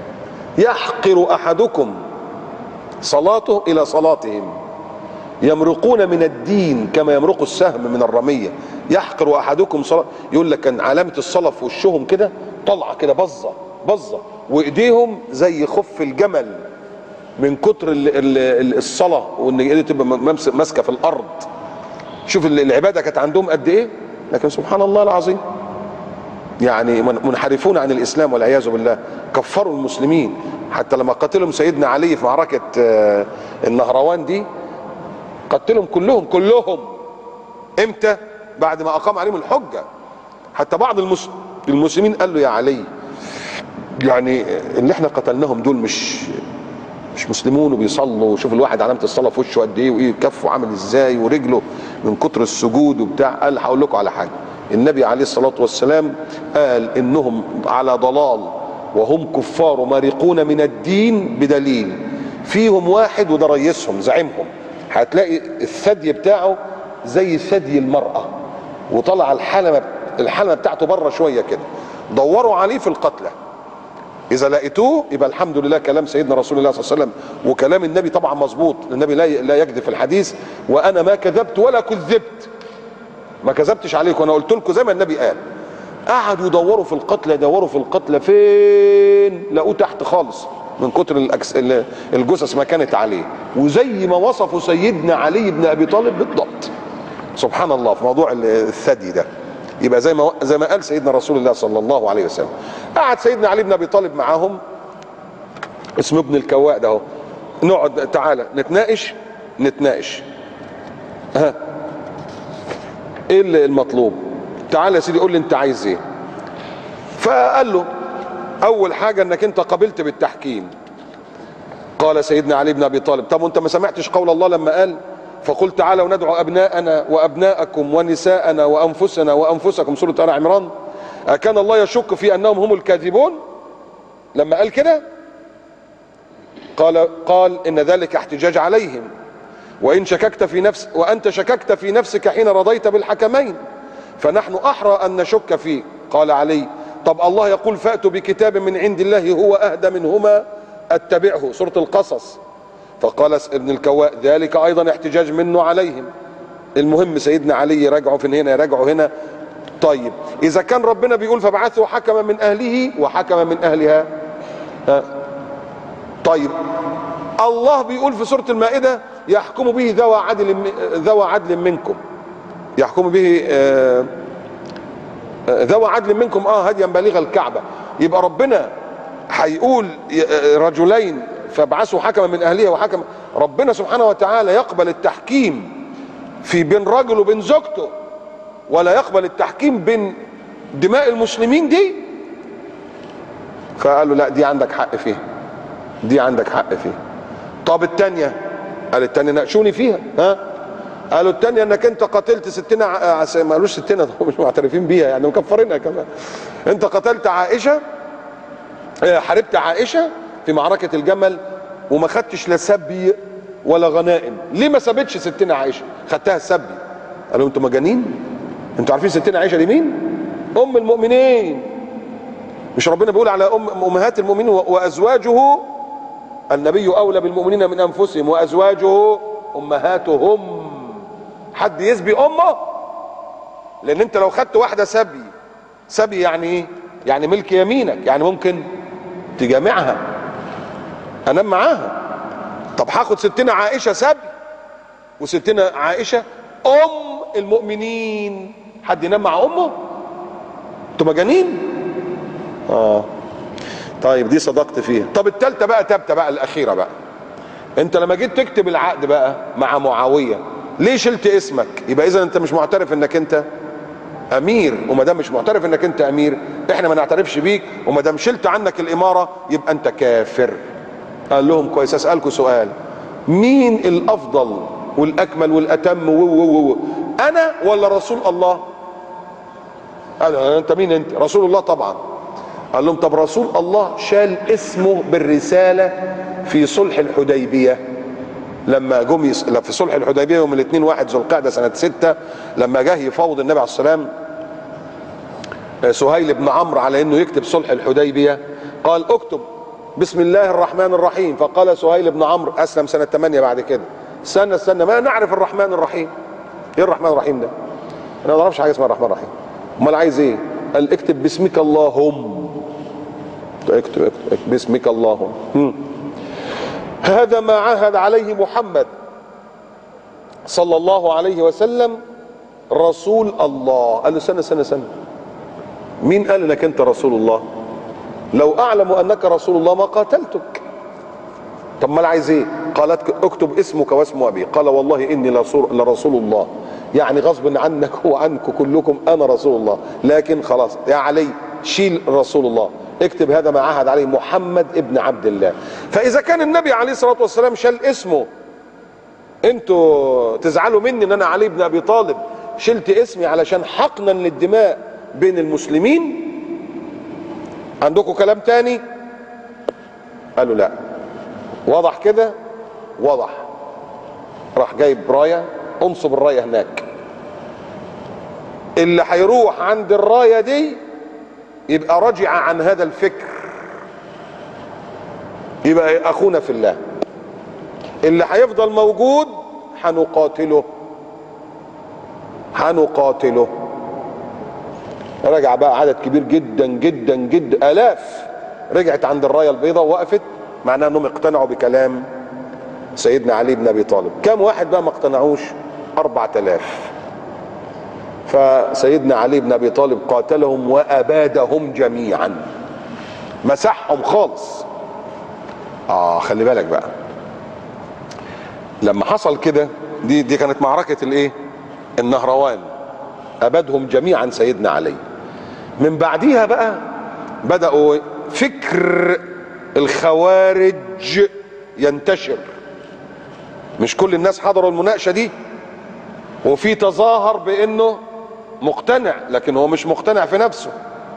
يحقر احدكم صلاته الى صلاتهم يمرقون من الدين كما يمرق السهم من الرميه. يحقر احدكم صلاة، يقول لك كان علامه الصلاه في وشهم كده طلعه كده بظه بظه، وايديهم زي خف الجمل من كتر الصلاه، وان ايده تبقى ماسكه في الارض. شوف العباده كانت عندهم قد ايه. لكن سبحان الله العظيم يعني منحرفون عن الاسلام والعياذ بالله، كفروا المسلمين. حتى لما قتلهم سيدنا علي في معركه النهروان دي قتلهم كلهم. امتى؟ بعد ما اقام عليهم الحجه. حتى بعض المسلمين قال له يا علي يعني اللي احنا قتلناهم دول مش مسلمون وبيصلوا، وشوف الواحد علامه الصلاه في وشه قد ايه، وايه كفه عامل ازاي، ورجله من كتر السجود وبتاع. قال هقول لكم على حاجه، النبي عليه الصلاه والسلام قال انهم على ضلال وهم كفار مارقون من الدين بدليل. فيهم واحد وده رئيسهم زعيمهم، هتلاقي الثدي بتاعه زي ثدي المراه، وطلع الحلمه بتاعته بره شويه كده. دوروا عليه في القتلى، اذا لقيتوه يبقى الحمد لله كلام سيدنا رسول الله صلى الله عليه وسلم وكلام النبي طبعا مظبوط. النبي لا يكذب في الحديث، وانا ما كذبت ولا كذبت، ما كذبتش عليكم، انا قلت لكم زي ما النبي قال. قعدوا يدوروا في القتلى، يدوروا في القتلى، فين لقوه تحت خالص من كتر الجثث ما كانت عليه، وزي ما وصفوا سيدنا علي بن ابي طالب بالضبط. سبحان الله في موضوع الثدي ده. يبقى زي ما قال سيدنا رسول الله صلى الله عليه وسلم. قعد سيدنا علي بن ابي طالب معاهم، اسمه ابن الكواء ده اهو، نقعد تعالى نتناقش. ها ايه المطلوب؟ تعالى يا سيدي قول لي انت عايز ايه. فقال له اول حاجه انك انت قبلت بالتحكيم. قال سيدنا علي بن ابي طالب طب وانت ما سمعتش قول الله لما قال فقل تعالوا ندعو ابناءنا وابناءكم ونساءنا وانفسنا وانفسكم، سوره ال عمران. اكان الله يشك في انهم هم الكاذبون لما قال كده؟ قال ان ذلك احتجاج عليهم، وانت شككت في نفسك حين رضيت بالحكمين، فنحن احرى ان نشك فيه. قال علي طب الله يقول فاتوا بكتاب من عند الله هو اهدى منهما اتبعه، سوره القصص. فقال ابن الكواء ذلك ايضا احتجاج منه عليهم. المهم سيدنا علي يراجعوا في هنا يراجعوا هنا. طيب اذا كان ربنا بيقول فبعثوا حكما من اهله وحكما من اهلها، طيب الله بيقول في سورة المائدة يحكم به ذوى عدل منكم، يحكم به ذوى عدل منكم هديا بليغ الكعبة. يبقى ربنا هيقول رجلين فابعثوا حكما من اهلها وحكما. ربنا سبحانه وتعالى يقبل التحكيم في بين رجل وبين زوجته، ولا يقبل التحكيم بين دماء المسلمين دي؟ فقالوا لا دي عندك حق فيها، دي عندك حق فيها. طب التانية؟ قال التانية ناقشوني فيها. قالوا التانية انك انت قتلت ستنا ما قالوش ستنا مش معترفين بيها يعني مكفرينها كمان. انت قتلت عائشة، حاربت عائشة في معركة الجمل وما خدتش لا سبي ولا غنائم. ليه ما سابتش ستنا عائشة؟ خدتها السبي. قالوا انتوا مجانين؟ انتوا عارفين ستنا عائشة دي مين؟ ام المؤمنين. مش ربنا بيقول على امهات المؤمنين وازواجه النبي اولى بالمؤمنين من انفسهم وازواجه امهاتهم. حد يسبي امه؟ لان انت لو خدت واحده سبي يعني ايه؟ يعني ملك يمينك، يعني ممكن تجامعها، انام معاها. طب هاخد ستنا عائشه سبي وستنا عائشه ام المؤمنين، حد ينام مع امه؟ انتوا مجانين؟ طيب دي صدقت فيها. طب الثالثه بقى تابته بقى الاخيره بقى. انت لما جيت تكتب العقد بقى مع معاويه ليه شلت اسمك؟ يبقى اذا انت مش معترف انك انت امير، وما دام مش معترف انك انت امير احنا ما نعترفش بيك، وما دام شلت عنك الاماره يبقى انت كافر. قال لهم كويس اسالكم سؤال، مين الافضل والاكمل والاتم انا ولا رسول الله؟ قال انت مين انت؟ رسول الله طبعا. قال لهم طب رسول الله شال اسمه بالرساله في صلح الحديبيه، لما جم في صلح الحديبيه يوم الاثنين 1 ذو القعده سنه 6، لما جه يفاوض النبي عليه السلام سهيل بن عمرو على انه يكتب صلح الحديبيه، قال اكتب بسم الله الرحمن الرحيم. فقال سهيل بن عمرو اسلم سنه 8 بعد كده، استنى ما نعرف الرحمن الرحيم. ايه الرحمن الرحيم ده؟ انا ما اعرفش حاجه اسمها الرحمن الرحيم. امال عايز ايه؟ قال اكتب باسمك اللهم. اكتب باسمك اللهم. هذا ما عهد عليه محمد صلى الله عليه وسلم رسول الله. قال له سنة مين قال انك انت رسول الله؟ لو اعلم انك رسول الله ما قاتلتك. طب ما عايز ايه؟ قالت اكتب اسمك واسم ابي. قال والله اني لرسول الله، يعني غصب عنك وعنك كلكم انا رسول الله، لكن خلاص يا علي شيل رسول الله، اكتب هذا ما عهد عليه محمد ابن عبد الله. فاذا كان النبي عليه الصلاه والسلام شال اسمه، انتوا تزعلوا مني ان انا علي بن ابي طالب شلت اسمي علشان حقنا للدماء بين المسلمين؟ عندكم كلام تاني؟ قالوا لا. واضح كده؟ واضح. راح جايب رايه، انصب الرايه هناك، اللي هيروح عند الرايه دي يبقى رجع عن هذا الفكر، يبقى اخونا في الله. اللي هيفضل موجود هنقاتله. رجع بقى عدد كبير جدا جدا جدا، آلاف رجعت عند الراية البيضاء ووقفت، معناها انهم اقتنعوا بكلام سيدنا علي بن ابي طالب. كم واحد بقى ما اقتنعوش؟ 4000. فسيدنا علي بن ابي طالب قاتلهم وابادهم جميعا، مسحهم خالص. خلي بالك بقى، لما حصل كده دي كانت معركة الايه؟ النهروان. ابادهم جميعا سيدنا علي. من بعديها بقى بدأوا فكر الخوارج ينتشر. مش كل الناس حضروا المناقشة دي، وفي تظاهر بانه مقتنع، لكن هو مش مقتنع في نفسه.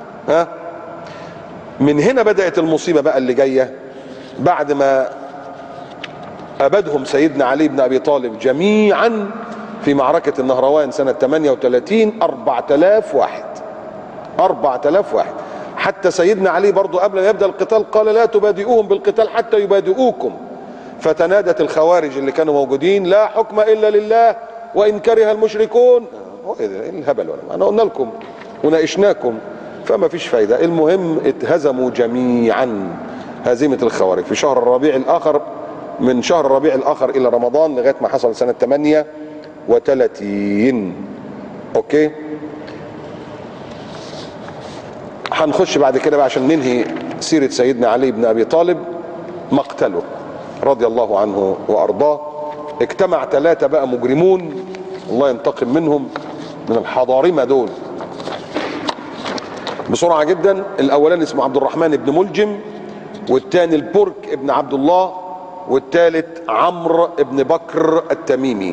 من هنا بدأت المصيبة بقى اللي جاية بعد ما أبدهم سيدنا علي بن أبي طالب جميعا في معركة النهروان سنة 38. 4000 واحد، 4000 واحد. حتى سيدنا علي برضو قبل ما يبدأ القتال قال لا تبادئوهم بالقتال حتى يبادئوكم. فتنادت الخوارج اللي كانوا موجودين لا حكم إلا لله وإن كره المشركون. ايه الهبل؟ ولا انا قلنا لكم وناقشناكم، فما فيش فايدة. المهم اتهزموا جميعا هزيمة الخوارج في شهر الربيع الآخر، من شهر الربيع الآخر إلى رمضان لغاية ما حصل سنة 38. أوكي، هنخش بعد كده بقى عشان ننهي سيرة سيدنا علي بن أبي طالب. مقتله رضي الله عنه وأرضاه. اجتمع 3 بقى مجرمون، الله ينتقم منهم، من الحضارمة دول بسرعة جدا. الأولاني اسمه عبد الرحمن بن ملجم، والثاني البرك ابن عبد الله، والثالث عمرو ابن بكر التميمي.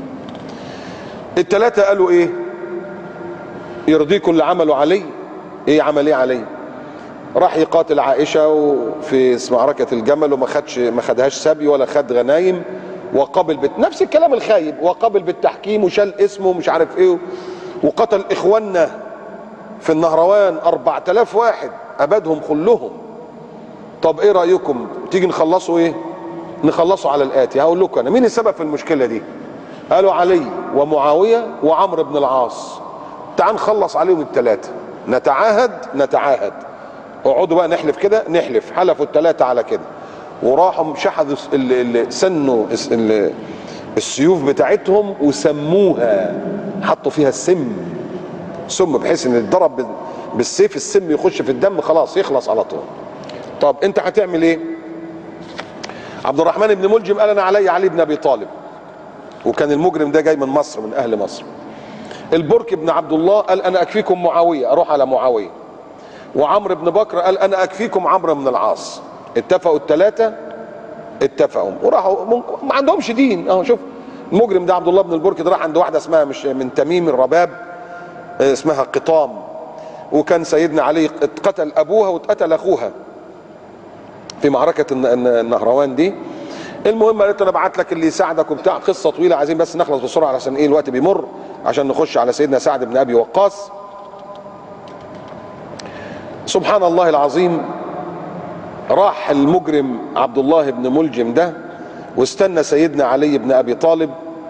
ال3 قالوا ايه؟ يرضيكم اللي عملوا علي؟ ايه عمل ايه علي؟ راح يقاتل عائشة وفي معركة الجمل وما خدهاش سبي ولا خد غنايم، وقبل نفس الكلام الخايب، وقبل بالتحكيم وشال اسمه ومش عارف ايه، وقتل اخواننا في النهروان 4000 واحد، ابادهم كلهم. طب ايه رأيكم تيجي نخلصوا ايه؟ نخلصوا على الآتي. هقول لكم انا مين السبب في المشكلة دي. قالوا علي ومعاوية وعمرو بن العاص. تعال نخلص عليهم ال3، نتعاهد. اقعدوا بقى نحلف كده، نحلف. حلفوا ال3 على كده، وراحوا شحذوا سنوا السيوف بتاعتهم وسموها، حطوا فيها سم بحيث ان يتضرب بالسيف السم يخش في الدم خلاص يخلص على طول. طب انت هتعمل ايه؟ عبد الرحمن بن ملجم قال انا علي بن ابي طالب، وكان المجرم ده جاي من مصر، من اهل مصر. البرك بن عبد الله قال انا اكفيكم معاوية، اروح على معاوية. وعمرو بن بكر قال انا اكفيكم عمرو بن العاص. اتفقوا ال3، اتفقوا وراحوا، ما عندهمش دين. اهو شوف المجرم ده عبد الله بن البرك ده راح عند واحده اسمها مش من تميم الرباب، اسمها قطام، وكان سيدنا علي اتقتل ابوها واتقتل اخوها في معركه النهروان دي. المهم قالت انا ابعت لك اللي يساعدك وبتاع، قصه طويله، عايزين بس نخلص بسرعه عشان ايه الوقت بيمر، عشان نخش على سيدنا سعد بن ابي وقاص. سبحان الله العظيم، راح المجرم عبد الله بن ملجم ده واستنى سيدنا علي بن ابي طالب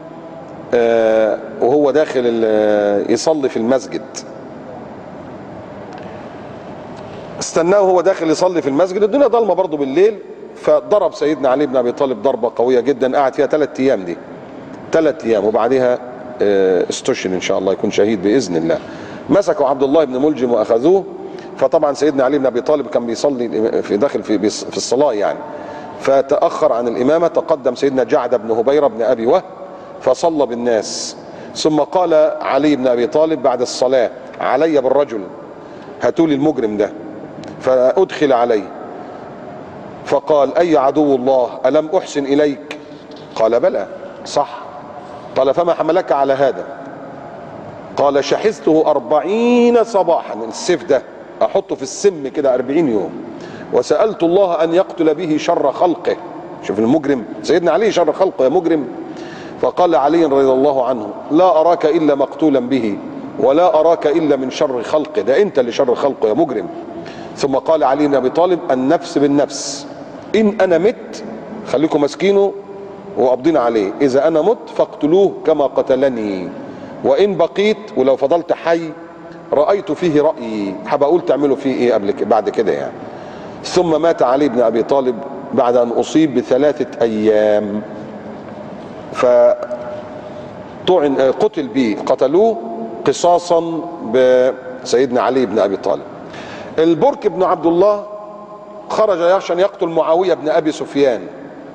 وهو داخل يصلي في المسجد. استناه وهو داخل يصلي في المسجد، الدنيا ضلمه برضه بالليل، فضرب سيدنا علي بن ابي طالب ضربه قويه جدا، قعد فيها 3 ايام. دي 3 ايام، وبعدها استشهد ان شاء الله، يكون شهيد باذن الله. مسكوا عبد الله بن ملجم واخذوه. فطبعا سيدنا علي بن ابي طالب كان بيصلي في داخل في الصلاه يعني، فتاخر عن الامامه. تقدم سيدنا جعد بن هبيره بن ابي وهب فصلى بالناس. ثم قال علي بن ابي طالب بعد الصلاه علي بالرجل، هاتوا لي المجرم ده. فادخل عليه فقال اي عدو الله الم احسن اليك؟ قال بلى صح. قال فما حملك على هذا؟ قال شحذته 40 صباحا، السيف ده احطه في السم كده 40 يوم، وسألت الله ان يقتل به شر خلقه. شوف المجرم سيدنا علي شر خلقه يا مجرم. فقال علي رضي الله عنه لا اراك الا مقتولا به ولا اراك الا من شر خلقه، ده انت اللي شر خلقه يا مجرم. ثم قال علي بن ابي طالب النفس بالنفس، ان انا مت خليكم ماسكينه وقابضين عليه، اذا انا مت فاقتلوه كما قتلني، وان بقيت ولو فضلت حي رأيت فيه رأيي، حابب اقول تعملوا فيه ايه بعد كده يعني. ثم مات علي بن ابي طالب بعد ان اصيب ب3 ايام، قتل به، قتلوه قصاصا بسيدنا علي بن ابي طالب. البرك بن عبد الله خرج عشان يقتل معاوية بن ابي سفيان.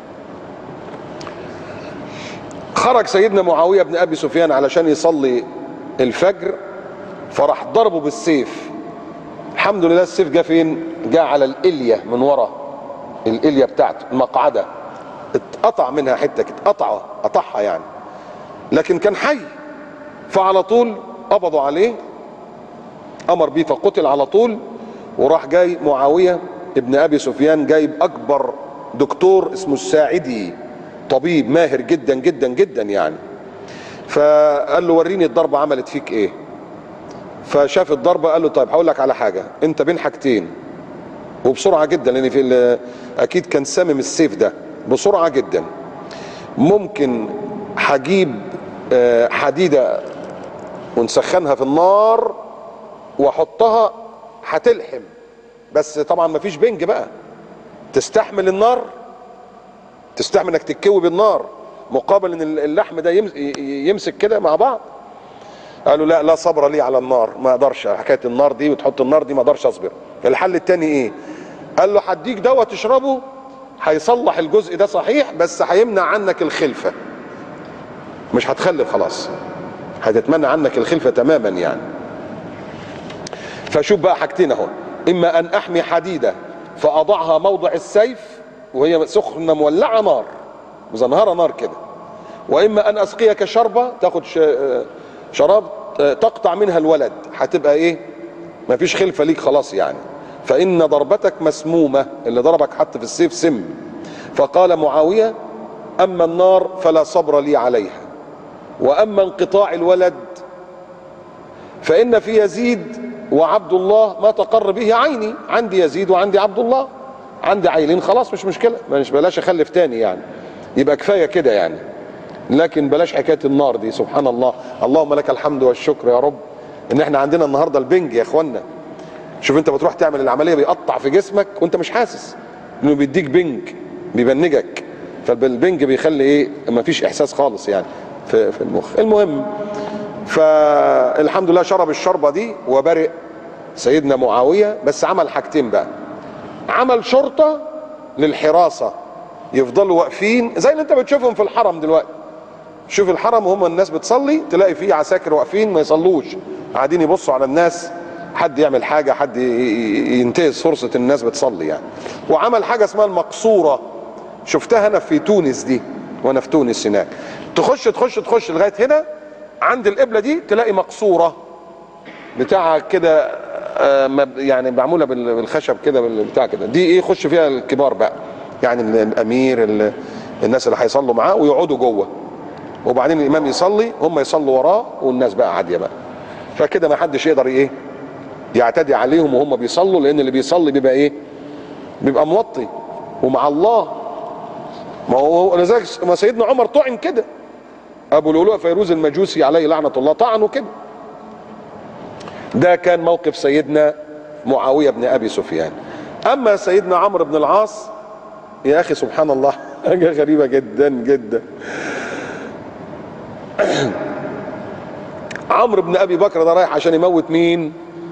خرج سيدنا معاوية بن ابي سفيان علشان يصلي الفجر، فراح ضربه بالسيف. الحمد لله السيف جه فين؟ جه على الإلية من ورا، الإلية بتاعته المقعدة، اتقطع منها حتة كده، قطعها يعني، لكن كان حي. فعلى طول قبضوا عليه، امر بيه فقتل على طول. وراح جاي معاوية ابن ابي سفيان جايب اكبر دكتور اسمه الساعدي، طبيب ماهر جدا جدا جدا يعني، فقال له وريني الضربة عملت فيك ايه. فشاف الضربة قال له طيب هقول لك على حاجة، انت بين حاجتين وبسرعة جدا، لان في اكيد كان سامم السيف ده بسرعة جدا. ممكن هجيب حديدة ونسخنها في النار واحطها هتلحم، بس طبعا مفيش بنج بقى، تستحمل النار، تستحمل انك تتكوي بالنار مقابل ان اللحم ده يمسك كده مع بعض. قالوا لا صبر لي على النار، ما اقدرش حكايه النار دي وتحط النار دي، ما اقدرش اصبر. الحل التاني ايه؟ قال له هديك دواء تشربه هيصلح الجزء ده صحيح، بس هيمنع عنك الخلفه، مش هتخلف خلاص، هتتمنى عنك الخلفه تماما يعني. فشوف بقى حاجتين اهو، اما ان احمي حديده فاضعها موضع السيف وهي سخنه مولعه نار مزنهره نار كده، واما ان اسقيك شربه، تاخد شراب تقطع منها الولد، هتبقى ايه؟ مفيش خلفه ليك خلاص يعني. فان ضربتك مسمومه، اللي ضربك حط في السيف سم. فقال معاويه اما النار فلا صبر لي عليها، واما انقطاع الولد فان في يزيد وعبد الله ما تقر به عيني، عندي يزيد وعندي عبد الله، عندي عيلين خلاص مش مشكله، مش بلاش اخلف تاني يعني، يبقى كفايه كده يعني. لكن بلاش حكايه النار دي، سبحان الله، اللهم لك الحمد والشكر يا رب ان احنا عندنا النهارده البنج يا اخوانا. شوف انت بتروح تعمل العمليه بيقطع في جسمك وانت مش حاسس انه بيديك بنج، بيبنجك، فالبنج بيخلي ايه؟ ما فيش احساس خالص يعني في المخ. المهم فالحمد لله شرب الشربه دي وبرئ سيدنا معاويه، بس عمل حاجتين بقى. عمل شرطه للحراسه يفضلوا واقفين زي اللي انت بتشوفهم في الحرم دلوقتي. شوف الحرم وهم الناس بتصلي تلاقي فيه عساكر واقفين ما يصلوش، قاعدين يبصوا على الناس، حد يعمل حاجه، حد ينتهز فرصه الناس بتصلي يعني. وعمل حاجه اسمها المقصوره، شفتها انا في تونس دي، وانا في تونس هناك، تخش لغايه هنا عند القبله دي تلاقي مقصوره بتاع كده يعني معموله بالخشب كده بالبتاع كده، دي ايه؟ يخش فيها الكبار بقى يعني، الامير، الناس اللي هيصلوا معاه، ويقعدوا جوه، وبعدين الامام يصلي هم يصلوا وراه والناس بقى عاديه بقى. فكده ما حدش يقدر ايه يعتدي عليهم وهم بيصلوا، لان اللي بيصلي بيبقى ايه؟ بيبقى موطي ومع الله. ما هو لذلك ما سيدنا عمر طعن كده، ابو لؤلؤ فيروز المجوسي عليه لعنه الله طعنه كده. ده كان موقف سيدنا معاويه بن ابي سفيان. اما سيدنا عمرو بن العاص يا اخي سبحان الله حاجه غريبه جدا جدا. عمرو بن ابي بكر ده رايح عشان يموت مين؟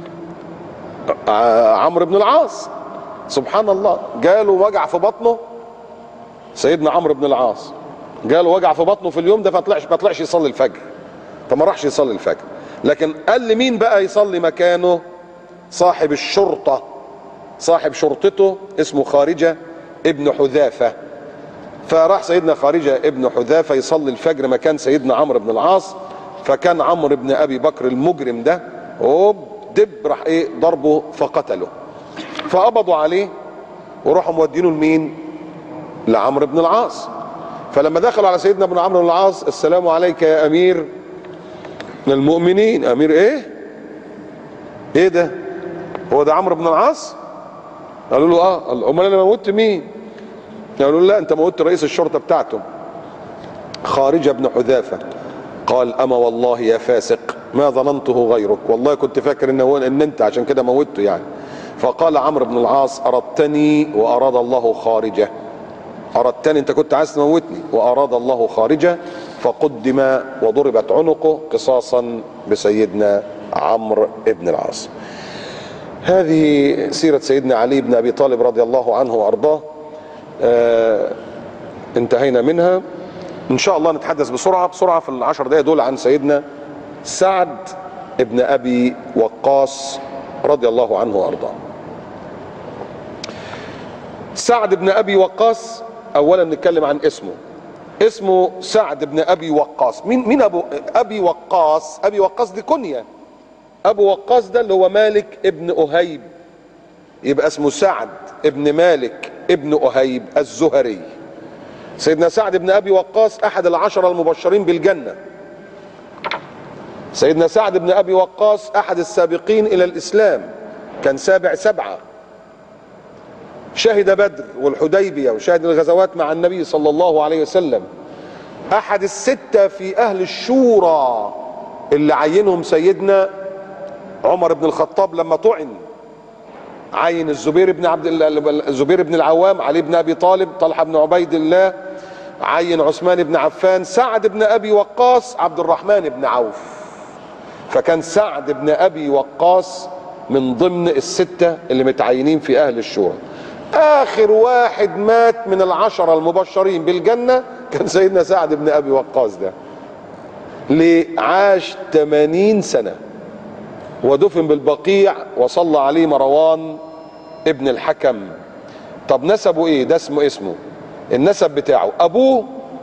عمرو بن العاص. سبحان الله، جاله وجع في بطنه سيدنا عمرو بن العاص، جاله وجع في بطنه في اليوم ده، ما طلعش يصلي الفجر، فما راحش يصلي الفجر. لكن قال لمين بقى يصلي مكانه؟ صاحب الشرطه، صاحب شرطته اسمه خارجه ابن حذافه. فراح سيدنا خارجه ابن حذافه يصلي الفجر مكان سيدنا عمرو بن العاص. فكان عمرو بن ابي بكر المجرم ده دب راح ايه ضربه فقتله. فقبضوا عليه وراحوا مودينه لمين؟ لعمرو بن العاص. فلما دخلوا على سيدنا ابن عمرو بن العاص، السلام عليك يا امير المؤمنين. امير ايه؟ ايه ده؟ هو ده عمرو بن العاص؟ قالوا له اه. قال امال انا موتت مين؟ قالوا له لا انت موتت رئيس الشرطه بتاعته خارجه بن حذافه. قال اما والله يا فاسق ما ظننته غيرك، والله كنت فاكر ان انت عشان كده موته يعني. فقال عمرو بن العاص اردتني واراد الله خارجه. اردتني، انت كنت عايز تموتني، واراد الله خارجه، فقدم وضربت عنقه قصاصا بسيدنا عمرو بن العاص. هذه سيرة سيدنا علي بن ابي طالب رضي الله عنه وارضاه. انتهينا منها. ان شاء الله نتحدث بسرعة في العشر دقائق دول عن سيدنا سعد بن ابي وقاص رضي الله عنه وارضاه. سعد بن ابي وقاص، اولا نتكلم عن اسمه سعد بن ابي وقاص. مين ابي وقاص؟ ابي وقاص دي كنية. ابو وقاص ده اللي هو مالك ابن اهيب، يبقى اسمه سعد ابن مالك ابن اهيب الزهري. سيدنا سعد بن ابي وقاص احد العشرة المبشرين بالجنة. سيدنا سعد بن ابي وقاص احد السابقين الى الاسلام، كان سابع سبعة، شهد بدر والحديبية وشهد الغزوات مع النبي صلى الله عليه وسلم. احد الستة في اهل الشورى اللي عينهم سيدنا عمر بن الخطاب لما طعن، عين الزبير بن العوام، علي بن ابي طالب، طلحة بن عبيد الله، عين عثمان بن عفان، سعد بن ابي وقاص، عبد الرحمن بن عوف. فكان سعد بن ابي وقاص من ضمن الستة اللي متعينين في اهل الشورى. اخر واحد مات من العشرة المبشرين بالجنة كان سيدنا سعد بن ابي وقاص ده. ليه؟ عاش 80 سنة ودفن بالبقيع وصلى عليه مروان ابن الحكم. طب نسبه ايه؟ ده اسمه النسب بتاعه، ابوه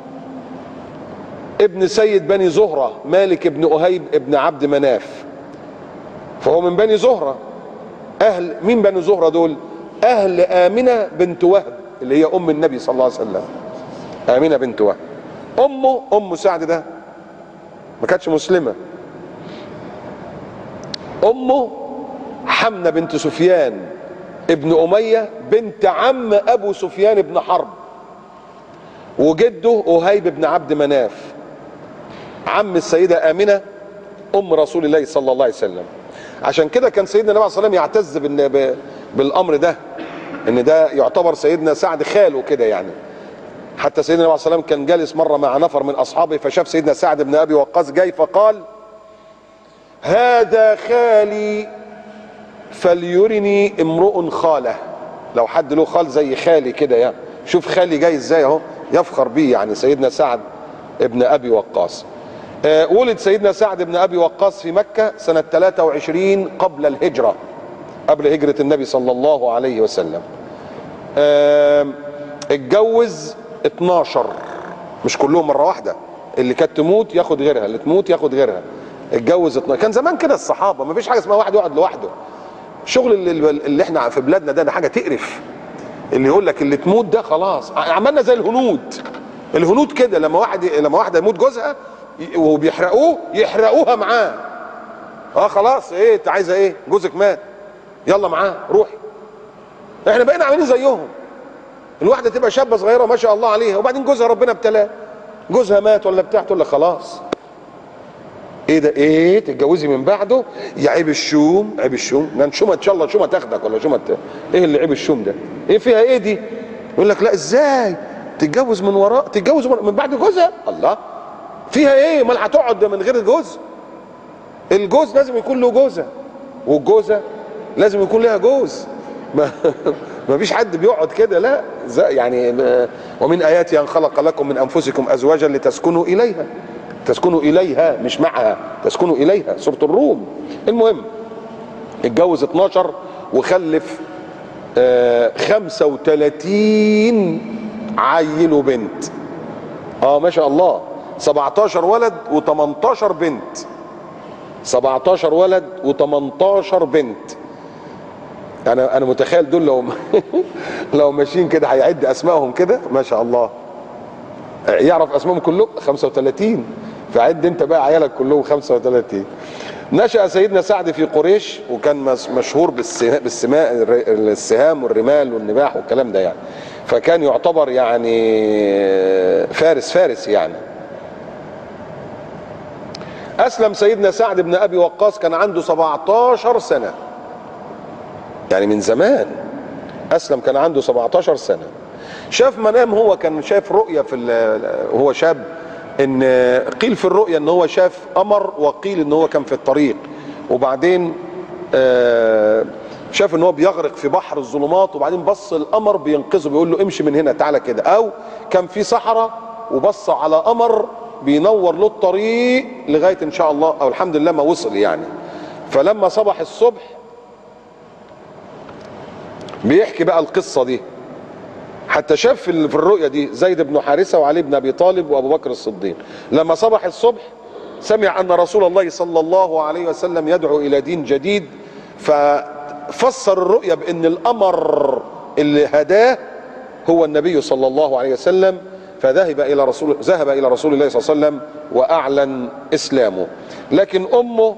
ابن سيد بني زهرة مالك ابن اهيب ابن عبد مناف، فهو من بني زهرة. اهل مين بني زهرة دول؟ اهل امنة بنت وهب اللي هي ام النبي صلى الله عليه وسلم، امنة بنت وهب. ام سعد ده ما كانتش مسلمة. امه حمنة بنت سفيان ابن امية بنت عم ابو سفيان بن حرب، وجده أهيب بن عبد مناف عم السيدة آمنة أم رسول الله صلى الله عليه وسلم. عشان كده كان سيدنا النبي صلى الله عليه وسلم يعتز بالأمر ده، إن ده يعتبر سيدنا سعد خاله كده يعني. حتى سيدنا النبي صلى الله عليه وسلم كان جالس مرة مع نفر من أصحابه، فشاف سيدنا سعد بن أبي وقاص جاي فقال: هذا خالي فليرني امرؤ خاله. لو حد له خال زي خالي كده يعني، شوف خالي جاي ازاي اهو، يفخر بيه يعني سيدنا سعد ابن ابي وقاص. ولد سيدنا سعد بن ابي وقاص في مكة سنة 23 قبل الهجرة، قبل هجرة النبي صلى الله عليه وسلم. اتجوز 12، مش كلهم مرة واحدة، اللي كانت تموت ياخد غيرها، اللي تموت ياخد غيرها. اتجوز 12. كان زمان كده الصحابة ما فيش حاجة اسمها واحد يقعد لوحده. شغل اللي احنا في بلادنا ده حاجة تقرف. اللي يقول لك اللي تموت ده خلاص، عملنا زي الهنود كده. لما واحده يموت جوزها وبيحرقوه يحرقوها معاه. خلاص، ايه انت عايزه ايه؟ جوزك مات، يلا معاه روحي. احنا بقينا عاملين زيهم. الواحده تبقى شابه صغيره ما شاء الله عليها، وبعدين جوزها ربنا ابتلاه، جوزها مات ولا بتاع، تقول لك خلاص ايه ده؟ ايه تتجوزي من بعده؟ يا عيب الشوم، عيب الشوم، ده شومه ان شاء الله شومه تاخدك ولا شومه ايه اللي عيب الشوم ده؟ ايه فيها ايه دي؟ يقول لك لا ازاي تتجوز من بعد جوزها؟ الله، فيها ايه؟ امال هتقعد من غير جوز؟ الجوز لازم يكون له جوزه، والجوزه لازم يكون لها جوز. ما فيش حد بيقعد كده، لا يعني. ومن اياته ان خلق لكم من انفسكم ازواجا لتسكنوا اليها، تسكنوا اليها مش معها، تسكنوا اليها، سورة الروم. المهم اتجوز 12 وخلف 35 عيل وبنت. ما شاء الله، 17 ولد و18 بنت، 17 ولد و18 بنت. انا متخيل دول لو ماشيين كده هيعد اسمائهم كده ما شاء الله، يعرف اسمائهم كلهم 35. فعد انت بقى عيالك كلهم 35. نشأ سيدنا سعد في قريش، وكان مشهور بالسهام والرمال والنباح والكلام ده يعني. فكان يعتبر يعني فارس يعني. اسلم سيدنا سعد بن ابي وقاص كان عنده 17 سنة، يعني من زمان اسلم كان عنده 17 سنة. شاف منام، هو كان شاف رؤية وهو شاب، ان قيل في الرؤية ان هو شاف قمر، وقيل ان هو كان في الطريق، وبعدين شاف ان هو بيغرق في بحر الظلمات، وبعدين بص القمر بينقذه بيقول له امشي من هنا تعالى كده، او كان في صحراء وبص على قمر بينور له الطريق لغايه ان شاء الله او الحمد لله ما وصل يعني. فلما صبح الصبح بيحكي بقى القصه دي، حتى شاف في الرؤيا دي زيد بن حارثه وعلي بن ابي طالب وابو بكر الصديق. لما صبح الصبح سمع ان رسول الله صلى الله عليه وسلم يدعو الى دين جديد، ففسر الرؤيا بان القمر اللي هداه هو النبي صلى الله عليه وسلم، فذهب الى رسول الله صلى الله عليه وسلم واعلن اسلامه. لكن امه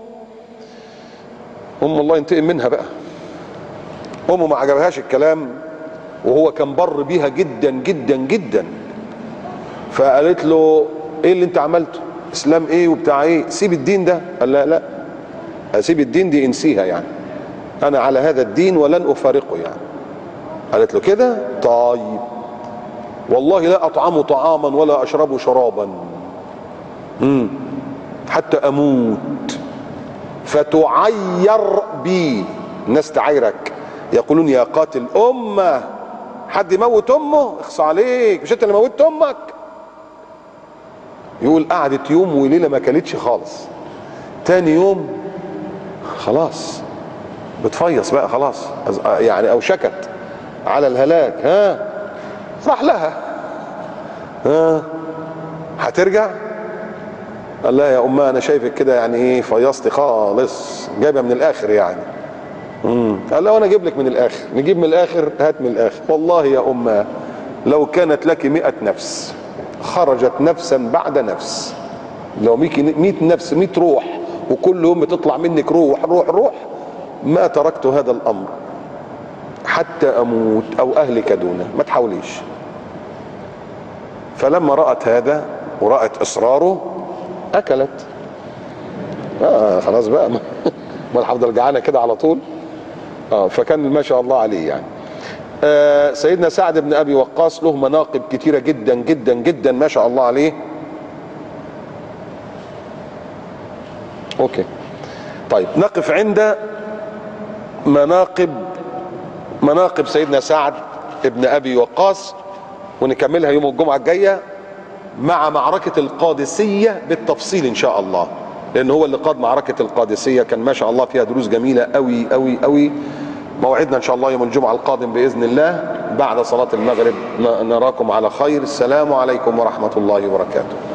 الله ينتقم منها بقى، امه ما عجبهاش الكلام، وهو كان بر بيها جدا جدا جدا، فقالت له ايه اللي انت عملته؟ اسلام ايه وبتاع ايه؟ سيب الدين ده. قال لا لا، اسيب الدين دي انسيها يعني، انا على هذا الدين ولن افارقه يعني. قالت له كده؟ طيب والله لا اطعم طعاما ولا اشرب شرابا حتى اموت فتعير بي. الناس تعايرك، يقولون يا قاتل امه، حد يموت امه؟ اخص عليك، مش انت اللي موتت امك؟ يقول قعدت يوم وليله ما كلتش خالص. تاني يوم خلاص بتفيص بقى خلاص يعني، او شكت على الهلاك. راح لها، هترجع؟ قال لها يا امه انا شايفك كده يعني ايه، فيصتي خالص، جايبه من الاخر يعني. قال لها وانا اجيب لك من الاخر، نجيب من الاخر، هات من الاخر. والله يا امه لو كانت لك 100 نفس خرجت نفسا بعد نفس، لو 100 نفس 100 روح وكل يوم بتطلع منك روح روح روح، ما تركت هذا الامر حتى اموت او اهلك دونه، ما تحاوليش. فلما رأت هذا ورأت اصراره اكلت. خلاص بقى ما الحفظة جعانه كده على طول. فكان ما شاء الله عليه يعني. سيدنا سعد بن ابي وقاص له مناقب كتيره جدا جدا جدا ما شاء الله عليه. اوكي طيب، نقف عند مناقب سيدنا سعد بن ابي وقاص، ونكملها يوم الجمعه الجايه مع معركه القادسيه بالتفصيل ان شاء الله، لان هو اللي قاد معركه القادسيه، كان ما شاء الله فيها دروس جميله قوي قوي قوي. موعدنا ان شاء الله يوم الجمعه القادم باذن الله بعد صلاه المغرب. نراكم على خير. السلام عليكم ورحمه الله وبركاته.